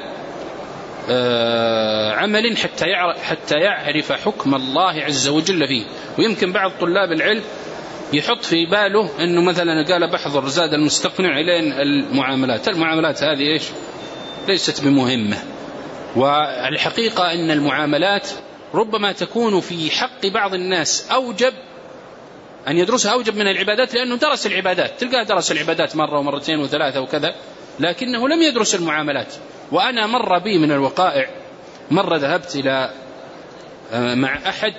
عمل حتى يعرف حكم الله عز وجل فيه. ويمكن بعض طلاب العلم يحط في باله أنه مثلا قال بحضر زاد المستقنع إلين المعاملات هذه إيش؟ ليست بمهمة. والحقيقة أن المعاملات ربما تكون في حق بعض الناس أوجب أن يدرسها أوجب من العبادات، لأنه درس العبادات، تلقاه درس العبادات مرة ومرتين وثلاثة وكذا، لكنه لم يدرس المعاملات. وأنا مر بي من الوقائع، مرة ذهبت إلى مع أحد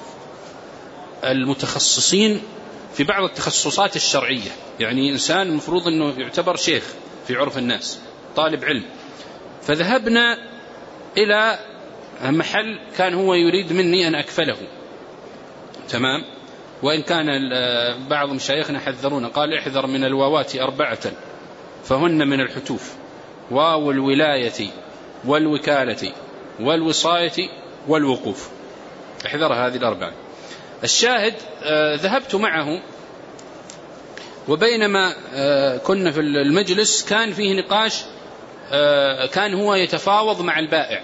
المتخصصين في بعض التخصصات الشرعية، يعني إنسان المفروض أنه يعتبر شيخ في عرف الناس، طالب علم. فذهبنا إلى محل كان هو يريد مني أن أكفله، تمام؟ وإن كان بعض مشايخنا حذرونا، قال احذر من الواوات 4 فهن من الحتوف: واو الولاية والوكالة والوصاية والوقوف. احذر هذه 4. الشاهد ذهبت معه، وبينما كنا في المجلس كان فيه نقاش، كان هو يتفاوض مع البائع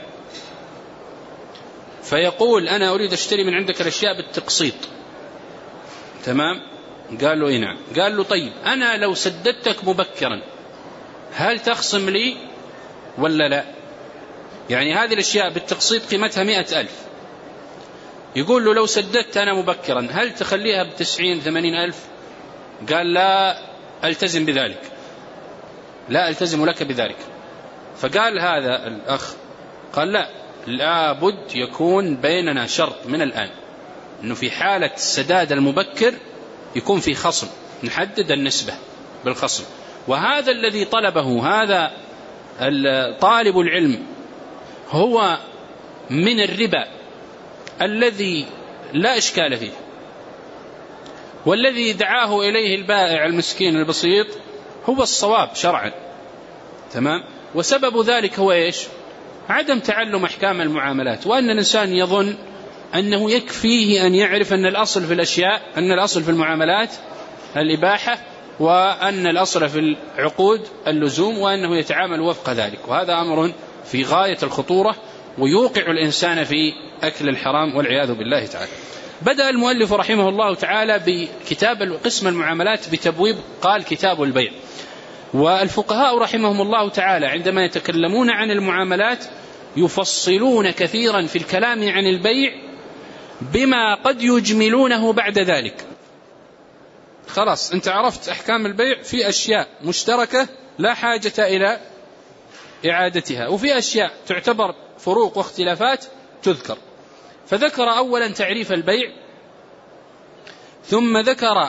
فيقول أنا أريد أشتري من عندك الأشياء بالتقسيط، تمام؟ قال له إيه نعم. قال له طيب أنا لو سددتك مبكرا هل تخصم لي ولا لا؟ يعني هذه الأشياء بالتقسيط قيمتها 100,000، يقول له لو سددت أنا مبكرا هل تخليها ب90-80,000؟ قال لا ألتزم بذلك، لا ألتزم لك بذلك. فقال هذا الأخ، قال لا، لابد يكون بيننا شرط من الآن أنه في حالة السداد المبكر يكون في خصم، نحدد النسبة بالخصم. وهذا الذي طلبه هذا طالب العلم هو من الربا الذي لا إشكال فيه، والذي دعاه إليه البائع المسكين البسيط هو الصواب شرعا، تمام؟ وسبب ذلك هو إيش؟ عدم تعلم أحكام المعاملات، وأن الإنسان يظن أنه يكفيه أن يعرف أن الأصل في الأشياء، أن الأصل في المعاملات الإباحة، وأن الأصل في العقود اللزوم، وأنه يتعامل وفق ذلك. وهذا أمر في غاية الخطورة ويوقع الإنسان في أكل الحرام والعياذ بالله تعالى. بدأ المؤلف رحمه الله تعالى بكتاب قسم المعاملات بتبويب قال كتاب البيع. والفقهاء رحمهم الله تعالى عندما يتكلمون عن المعاملات يفصلون كثيرا في الكلام عن البيع بما قد يجملونه بعد ذلك. خلاص أنت عرفت أحكام البيع، في أشياء مشتركة لا حاجة إلى إعادتها، وفي أشياء تعتبر فروق واختلافات تذكر. فذكر أولا تعريف البيع، ثم ذكر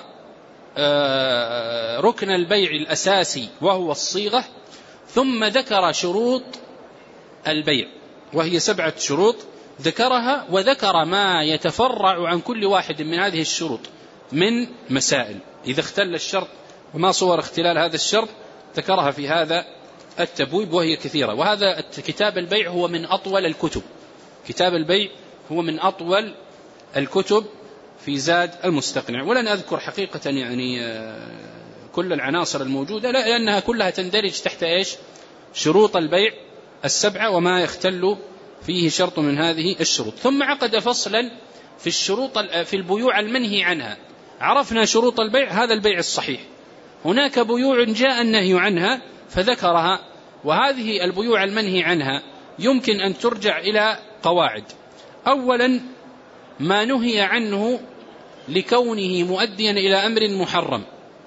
ركن البيع الأساسي وهو الصيغة، ثم ذكر شروط البيع وهي 7 شروط ذكرها، وذكر ما يتفرع عن كل واحد من هذه الشروط من مسائل إذا اختل الشرط وما صور اختلال هذا الشرط ذكرها في هذا التبويب وهي كثيرة. وهذا كتاب البيع هو من أطول الكتب، كتاب البيع هو من أطول الكتب في زاد المستقنع. ولن أذكر حقيقة يعني كل العناصر الموجودة، لأنها كلها تندرج تحت إيش؟ شروط البيع 7 وما يختل فيه شرط من هذه الشروط. ثم عقد فصلا في الشروط في البيوع المنهي عنها. عرفنا شروط البيع، هذا البيع الصحيح. هناك بيوع جاء النهي عنها فذكرها، وهذه البيوع المنهي عنها يمكن أن ترجع إلى قواعد. أولا ما نهي عنه لكونه مؤديا إلى أمر محرم،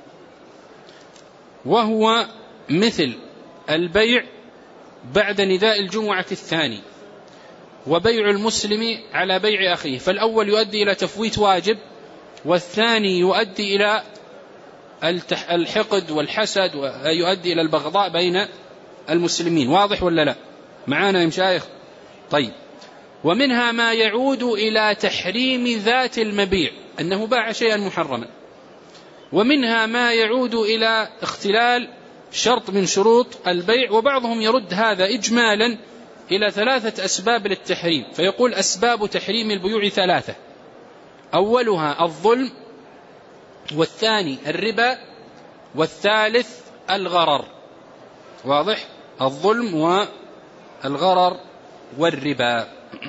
وهو مثل البيع بعد نداء الجمعة الثاني، وبيع المسلم على بيع أخيه. فالأول يؤدي إلى تفويت واجب، والثاني يؤدي إلى الحقد والحسد، ويؤدي إلى البغضاء بين المسلمين. واضح ولا لا؟ معانا يا مشايخ؟ طيب. ومنها ما يعود إلى تحريم ذات المبيع، أنه باع شيئا محرما. ومنها ما يعود إلى اختلال شرط من شروط البيع، وبعضهم يرد هذا إجمالا إلى 3 أسباب للتحريم، فيقول أسباب تحريم البيوع 3. أولها الظلم، والثاني الربا، والثالث الغرر. واضح؟ الظلم والغرر والربا.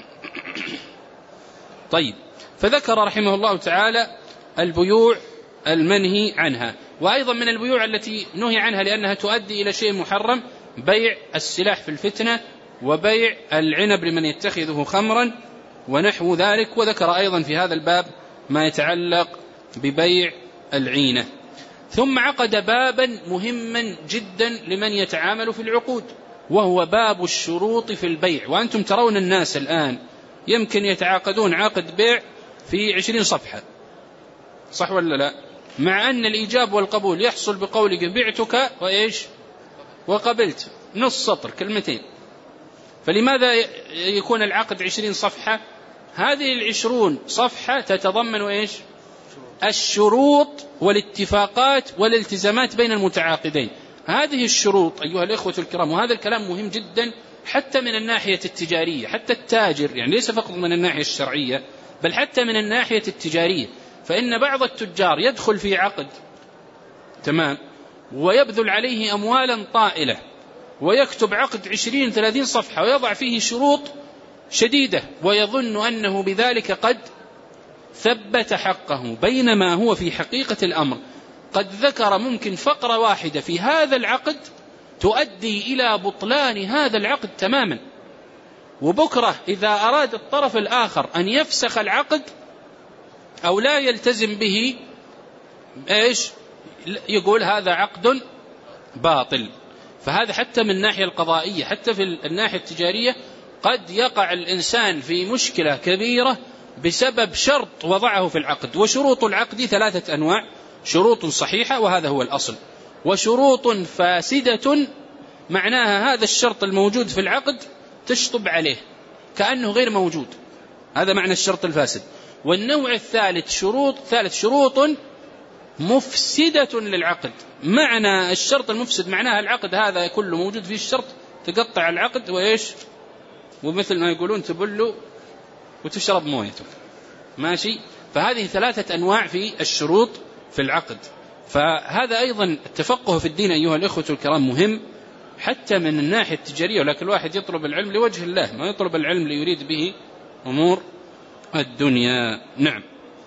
طيب، فذكر رحمه الله تعالى البيوع المنهي عنها. وأيضا من البيوع التي نهي عنها لأنها تؤدي إلى شيء محرم بيع السلاح في الفتنة، وبيع العنب لمن يتخذه خمرا ونحو ذلك. وذكر أيضا في هذا الباب ما يتعلق ببيع العينة. ثم عقد بابا مهما جدا لمن يتعامل في العقود، وهو باب الشروط في البيع. وأنتم ترون الناس الآن يمكن يتعاقدون عقد بيع في 20 صفحة، صح ولا لا؟ مع أن الإيجاب والقبول يحصل بقولك بعتك وإيش وقبلت، نص سطر، كلمتين. فلماذا يكون العقد 20 صفحة؟ هذه 20 صفحة تتضمن إيش؟ الشروط والاتفاقات والالتزامات بين المتعاقدين. هذه الشروط أيها الإخوة الكرام، وهذا الكلام مهم جدا حتى من الناحية التجارية، حتى التاجر، يعني ليس فقط من الناحية الشرعية بل حتى من الناحية التجارية. فإن بعض التجار يدخل في عقد تمام ويبذل عليه أموالا طائلة، ويكتب عقد 20-30 صفحة ويضع فيه شروط شديدة، ويظن أنه بذلك قد ثبت حقه، بينما هو في حقيقة الأمر قد ذكر ممكن فقرة واحدة في هذا العقد تؤدي إلى بطلان هذا العقد تماما. وبكرة إذا أراد الطرف الآخر أن يفسخ العقد أو لا يلتزم به، إيش يقول؟ هذا عقد باطل. فهذا حتى من الناحية القضائية، حتى في الناحية التجارية قد يقع الإنسان في مشكلة كبيرة بسبب شرط وضعه في العقد. وشروط العقد 3 أنواع: شروط صحيحة وهذا هو الأصل، وشروط فاسدة معناها هذا الشرط الموجود في العقد تشطب عليه كأنه غير موجود، هذا معنى الشرط الفاسد. والنوع الثالث شروط مفسدة للعقد. معنى الشرط المفسد معناها العقد هذا كله موجود فيه الشرط، تقطع العقد وإيش، ومثل ما يقولون تبله وتشرب مويته، ماشي. فهذه 3 أنواع في الشروط في العقد. فهذا أيضا التفقه في الدين أيها الإخوة الكرام مهم حتى من الناحية التجارية. ولكن الواحد يطلب العلم لوجه الله، ما يطلب العلم ليريد به أمور الدنيا. نعم.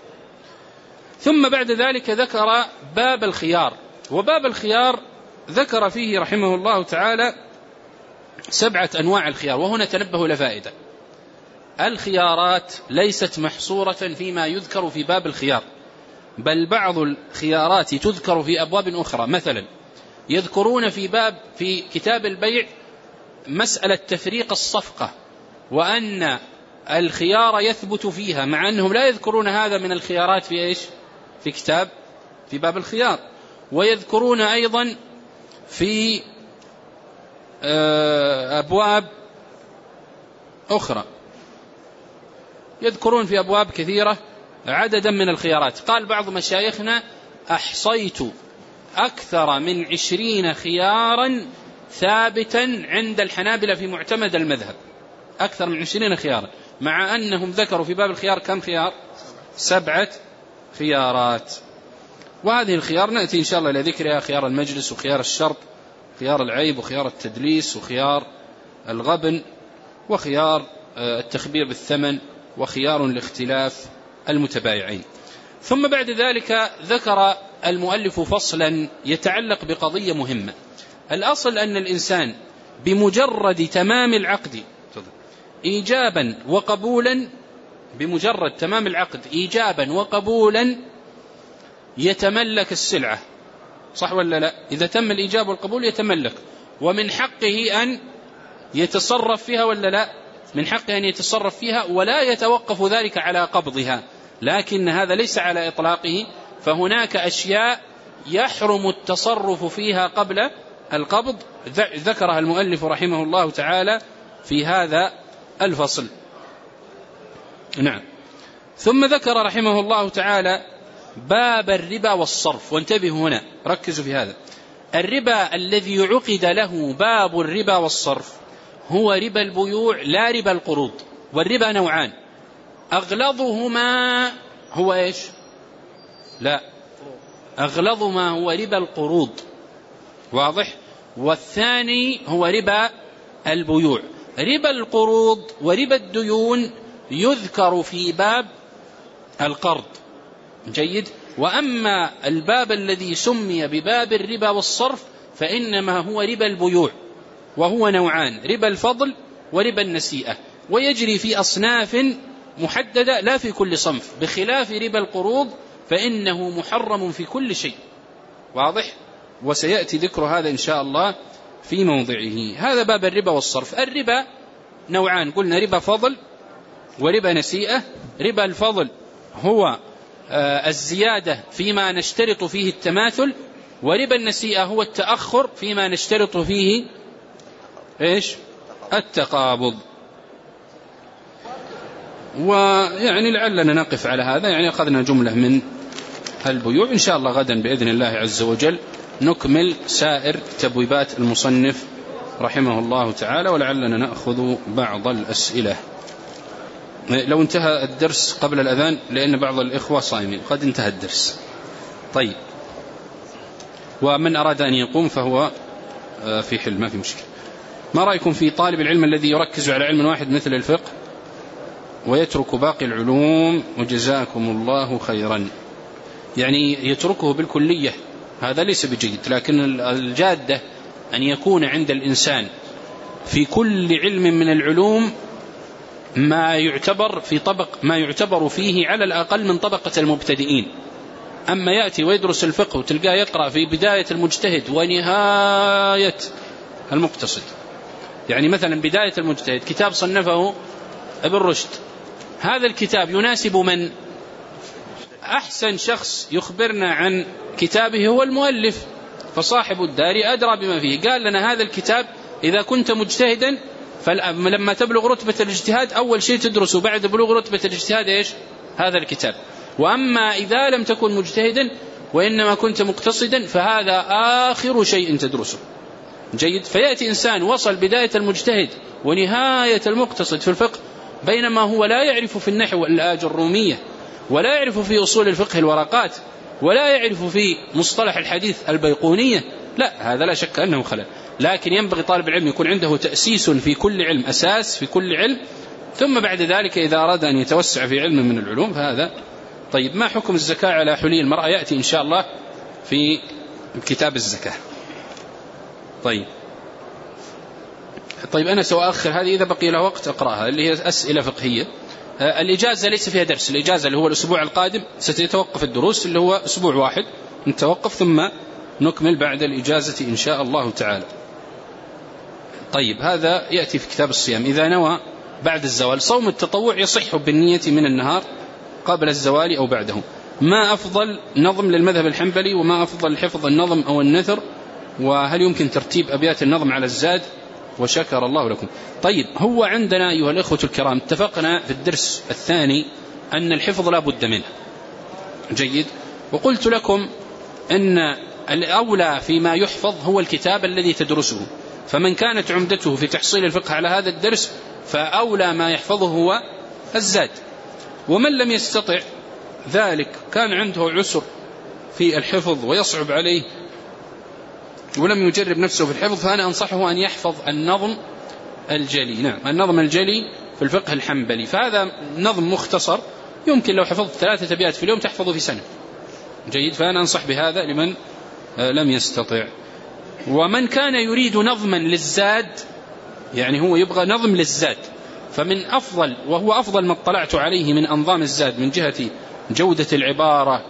ثم بعد ذلك ذكر باب الخيار. وباب الخيار ذكر فيه رحمه الله تعالى 7 أنواع الخيار. وهنا تنبهوا لفائدة: الخيارات ليست محصورة فيما يذكر في باب الخيار، بل بعض الخيارات تذكر في أبواب أخرى. مثلا يذكرون في كتاب البيع مسألة تفريق الصفقة، وأن الخيار يثبت فيها، مع أنهم لا يذكرون هذا من الخيارات في إيش؟ في باب الخيار. ويذكرون أيضا في أبواب أخرى، يذكرون في أبواب كثيرة عددا من الخيارات. قال بعض مشايخنا: أحصيت أكثر من 20 خيارا ثابتا عند الحنابلة في معتمد المذهب، أكثر من 20 خيارا، مع أنهم ذكروا في باب الخيار كم خيار؟ 7 خيارات. وهذه الخيار نأتي إن شاء الله لذكرها: خيار المجلس، وخيار الشرط، خيار العيب، وخيار التدليس، وخيار الغبن، وخيار التخبير بالثمن، وخيار لاختلاف المتبايعين. ثم بعد ذلك ذكر المؤلف فصلا يتعلق بقضية مهمة. الأصل أن الإنسان بمجرد تمام العقد إيجابا وقبولا، بمجرد تمام العقد إيجابا وقبولا يتملك السلعة، صح ولا لا؟ إذا تم الإيجاب والقبول يتملك، ومن حقه أن يتصرف فيها ولا لا؟ من حقه أن يتصرف فيها، ولا يتوقف ذلك على قبضها. لكن هذا ليس على إطلاقه، فهناك أشياء يحرم التصرف فيها قبل القبض، ذكرها المؤلف رحمه الله تعالى في هذا الفصل. نعم. ثم ذكر رحمه الله تعالى باب الربا والصرف. وانتبهوا هنا، ركزوا في هذا: الربا الذي عقد له باب الربا والصرف هو ربا البيوع لا ربا القروض. والربا نوعان: أغلظهما هو إيش؟ لا، أغلظ ما هو ربا القروض، واضح؟ والثاني هو ربا البيوع. ربا القروض وربا الديون يذكر في باب القرض، جيد. وأما الباب الذي سمي بباب الربا والصرف فإنما هو ربا البيوع، وهو نوعان: ربا الفضل وربا النسيئة، ويجري في أصناف محددة لا في كل صنف، بخلاف ربا القروض فإنه محرم في كل شيء، واضح؟ وسيأتي ذكر هذا إن شاء الله في موضعه. هذا باب الربا والصرف. الربا نوعان، قلنا ربا فضل وربا نسيئة. ربا الفضل هو الزيادة فيما نشترط فيه التماثل، وربا النسيئة هو التأخر فيما نشترط فيه إيش؟ التقابض. ويعني لعلنا نقف على هذا، يعني أخذنا جملة من البيوع. إن شاء الله غدا بإذن الله عز وجل نكمل سائر تبويبات المصنف رحمه الله تعالى، ولعلنا نأخذ بعض الأسئلة. لو انتهى الدرس قبل الأذان لأن بعض الإخوة صائمين، قد انتهى الدرس. طيب، ومن أراد أن يقوم فهو في حل، ما في مشكلة. ما رأيكم في طالب العلم الذي يركز على علم واحد مثل الفقه ويترك باقي العلوم؟ وجزاكم الله خيرا. يعني يتركه بالكلية، هذا ليس بجيد، لكن الجادة أن يكون عند الإنسان في كل علم من العلوم ما يعتبر فيه على الأقل من طبقة المبتدئين. أما يأتي ويدرس الفقه وتلقاه يقرأ في بداية المجتهد ونهاية المقتصد. يعني مثلا بداية المجتهد كتاب صنفه ابن رشد، هذا الكتاب يناسب من؟ أحسن شخص يخبرنا عن كتابه هو المؤلف، فصاحب الدار أدرى بما فيه. قال لنا هذا الكتاب إذا كنت مجتهدا فلما تبلغ رتبة الاجتهاد أول شيء تدرسه بعد بلوغ رتبة الاجتهاد إيش؟ هذا الكتاب. وأما إذا لم تكن مجتهدا وإنما كنت مقتصدا فهذا آخر شيء تدرسه، جيد. فيأتي إنسان وصل بداية المجتهد ونهاية المقتصد في الفقه، بينما هو لا يعرف في النحو الآجرومية، ولا يعرف في أصول الفقه الورقات، ولا يعرف في مصطلح الحديث البيقونية. لا، هذا لا شك أنه خلل. لكن ينبغي طالب العلم يكون عنده تأسيس في كل علم، أساس في كل علم، ثم بعد ذلك إذا أراد أن يتوسع في علم من العلوم فهذا. طيب، ما حكم الزكاة على حلي المرأة؟ يأتي إن شاء الله في كتاب الزكاة. طيب أنا سأؤخر هذه، إذا بقي له وقت أقرأها، اللي هي أسئلة فقهية. الإجازة ليس فيها درس، الإجازة اللي هو الأسبوع القادم ستتوقف الدروس، اللي هو أسبوع واحد نتوقف ثم نكمل بعد الإجازة إن شاء الله تعالى. طيب، هذا يأتي في كتاب الصيام. إذا نوى بعد الزوال صوم التطوع يصح بالنية من النهار قبل الزوال أو بعده. ما أفضل نظم للمذهب الحنبلي، وما أفضل حفظ النظم أو النثر، وهل يمكن ترتيب أبيات النظم على الزاد؟ وشكر الله لكم. طيب، هو عندنا أيها الأخوة الكرام اتفقنا في الدرس الثاني أن الحفظ لا بد منه، جيد. وقلت لكم أن الأولى فيما يحفظ هو الكتاب الذي تدرسه، فمن كانت عمدته في تحصيل الفقه على هذا الدرس فأولى ما يحفظه هو الزاد. ومن لم يستطع ذلك كان عنده عسر في الحفظ ويصعب عليه ولم يجرب نفسه في الحفظ، فأنا أنصحه أن يحفظ النظم الجلي. نعم، النظم الجلي في الفقه الحنبلي، فهذا نظم مختصر يمكن لو حفظت 3 أبيات في اليوم تحفظه في سنة، جيد. فأنا أنصح بهذا لمن لم يستطع. ومن كان يريد نظما للزاد، يعني هو يبغى نظم للزاد، فمن أفضل وهو أفضل ما اطلعت عليه من أنظام الزاد من جهة جودة العبارة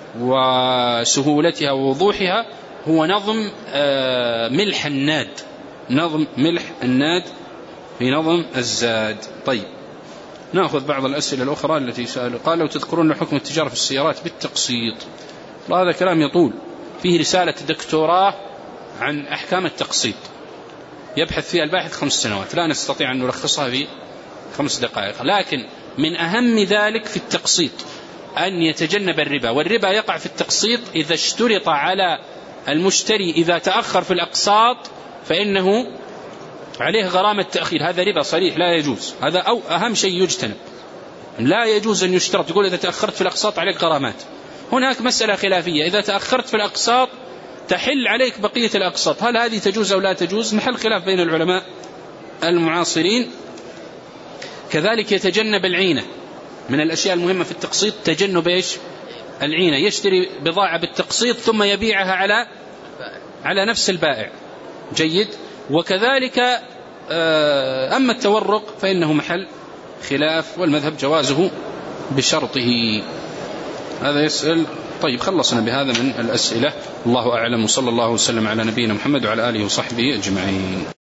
وسهولتها ووضوحها هو نظم ملح الناد، نظم ملح الناد في نظم الزاد. طيب، نأخذ بعض الأسئلة الأخرى التي سألوا. قال: لو تذكرون حكم التجارة في السيارات بالتقسيط. هذا كلام يطول، فيه رسالة دكتوراه عن أحكام التقسيط يبحث فيها الباحث 5 سنوات، لا نستطيع أن نلخصها في 5 دقائق. لكن من أهم ذلك في التقسيط أن يتجنب الربا، والربا يقع في التقسيط إذا اشترط على المشتري إذا تأخر في الأقساط فإنه عليه غرامة تأخير، هذا ربا صريح لا يجوز، هذا أو أهم شيء يجتنب. لا يجوز أن يشترط، يقول إذا تأخرت في الأقساط عليك غرامات. هناك مسألة خلافية، إذا تأخرت في الأقساط تحل عليك بقية الأقساط، هل هذه تجوز أو لا تجوز؟ محل خلاف بين العلماء المعاصرين. كذلك يتجنب العينة، من الأشياء المهمة في التقسيط تجنب إيش؟ العينة، يشتري بضاعة بالتقسيط ثم يبيعها على نفس البائع. جيد. وكذلك أما التورق فإنه محل خلاف، والمذهب جوازه بشرطه. هذا يسأل. طيب خلصنا بهذا من الأسئلة. الله أعلم، وصلى الله وسلم على نبينا محمد وعلى آله وصحبه أجمعين.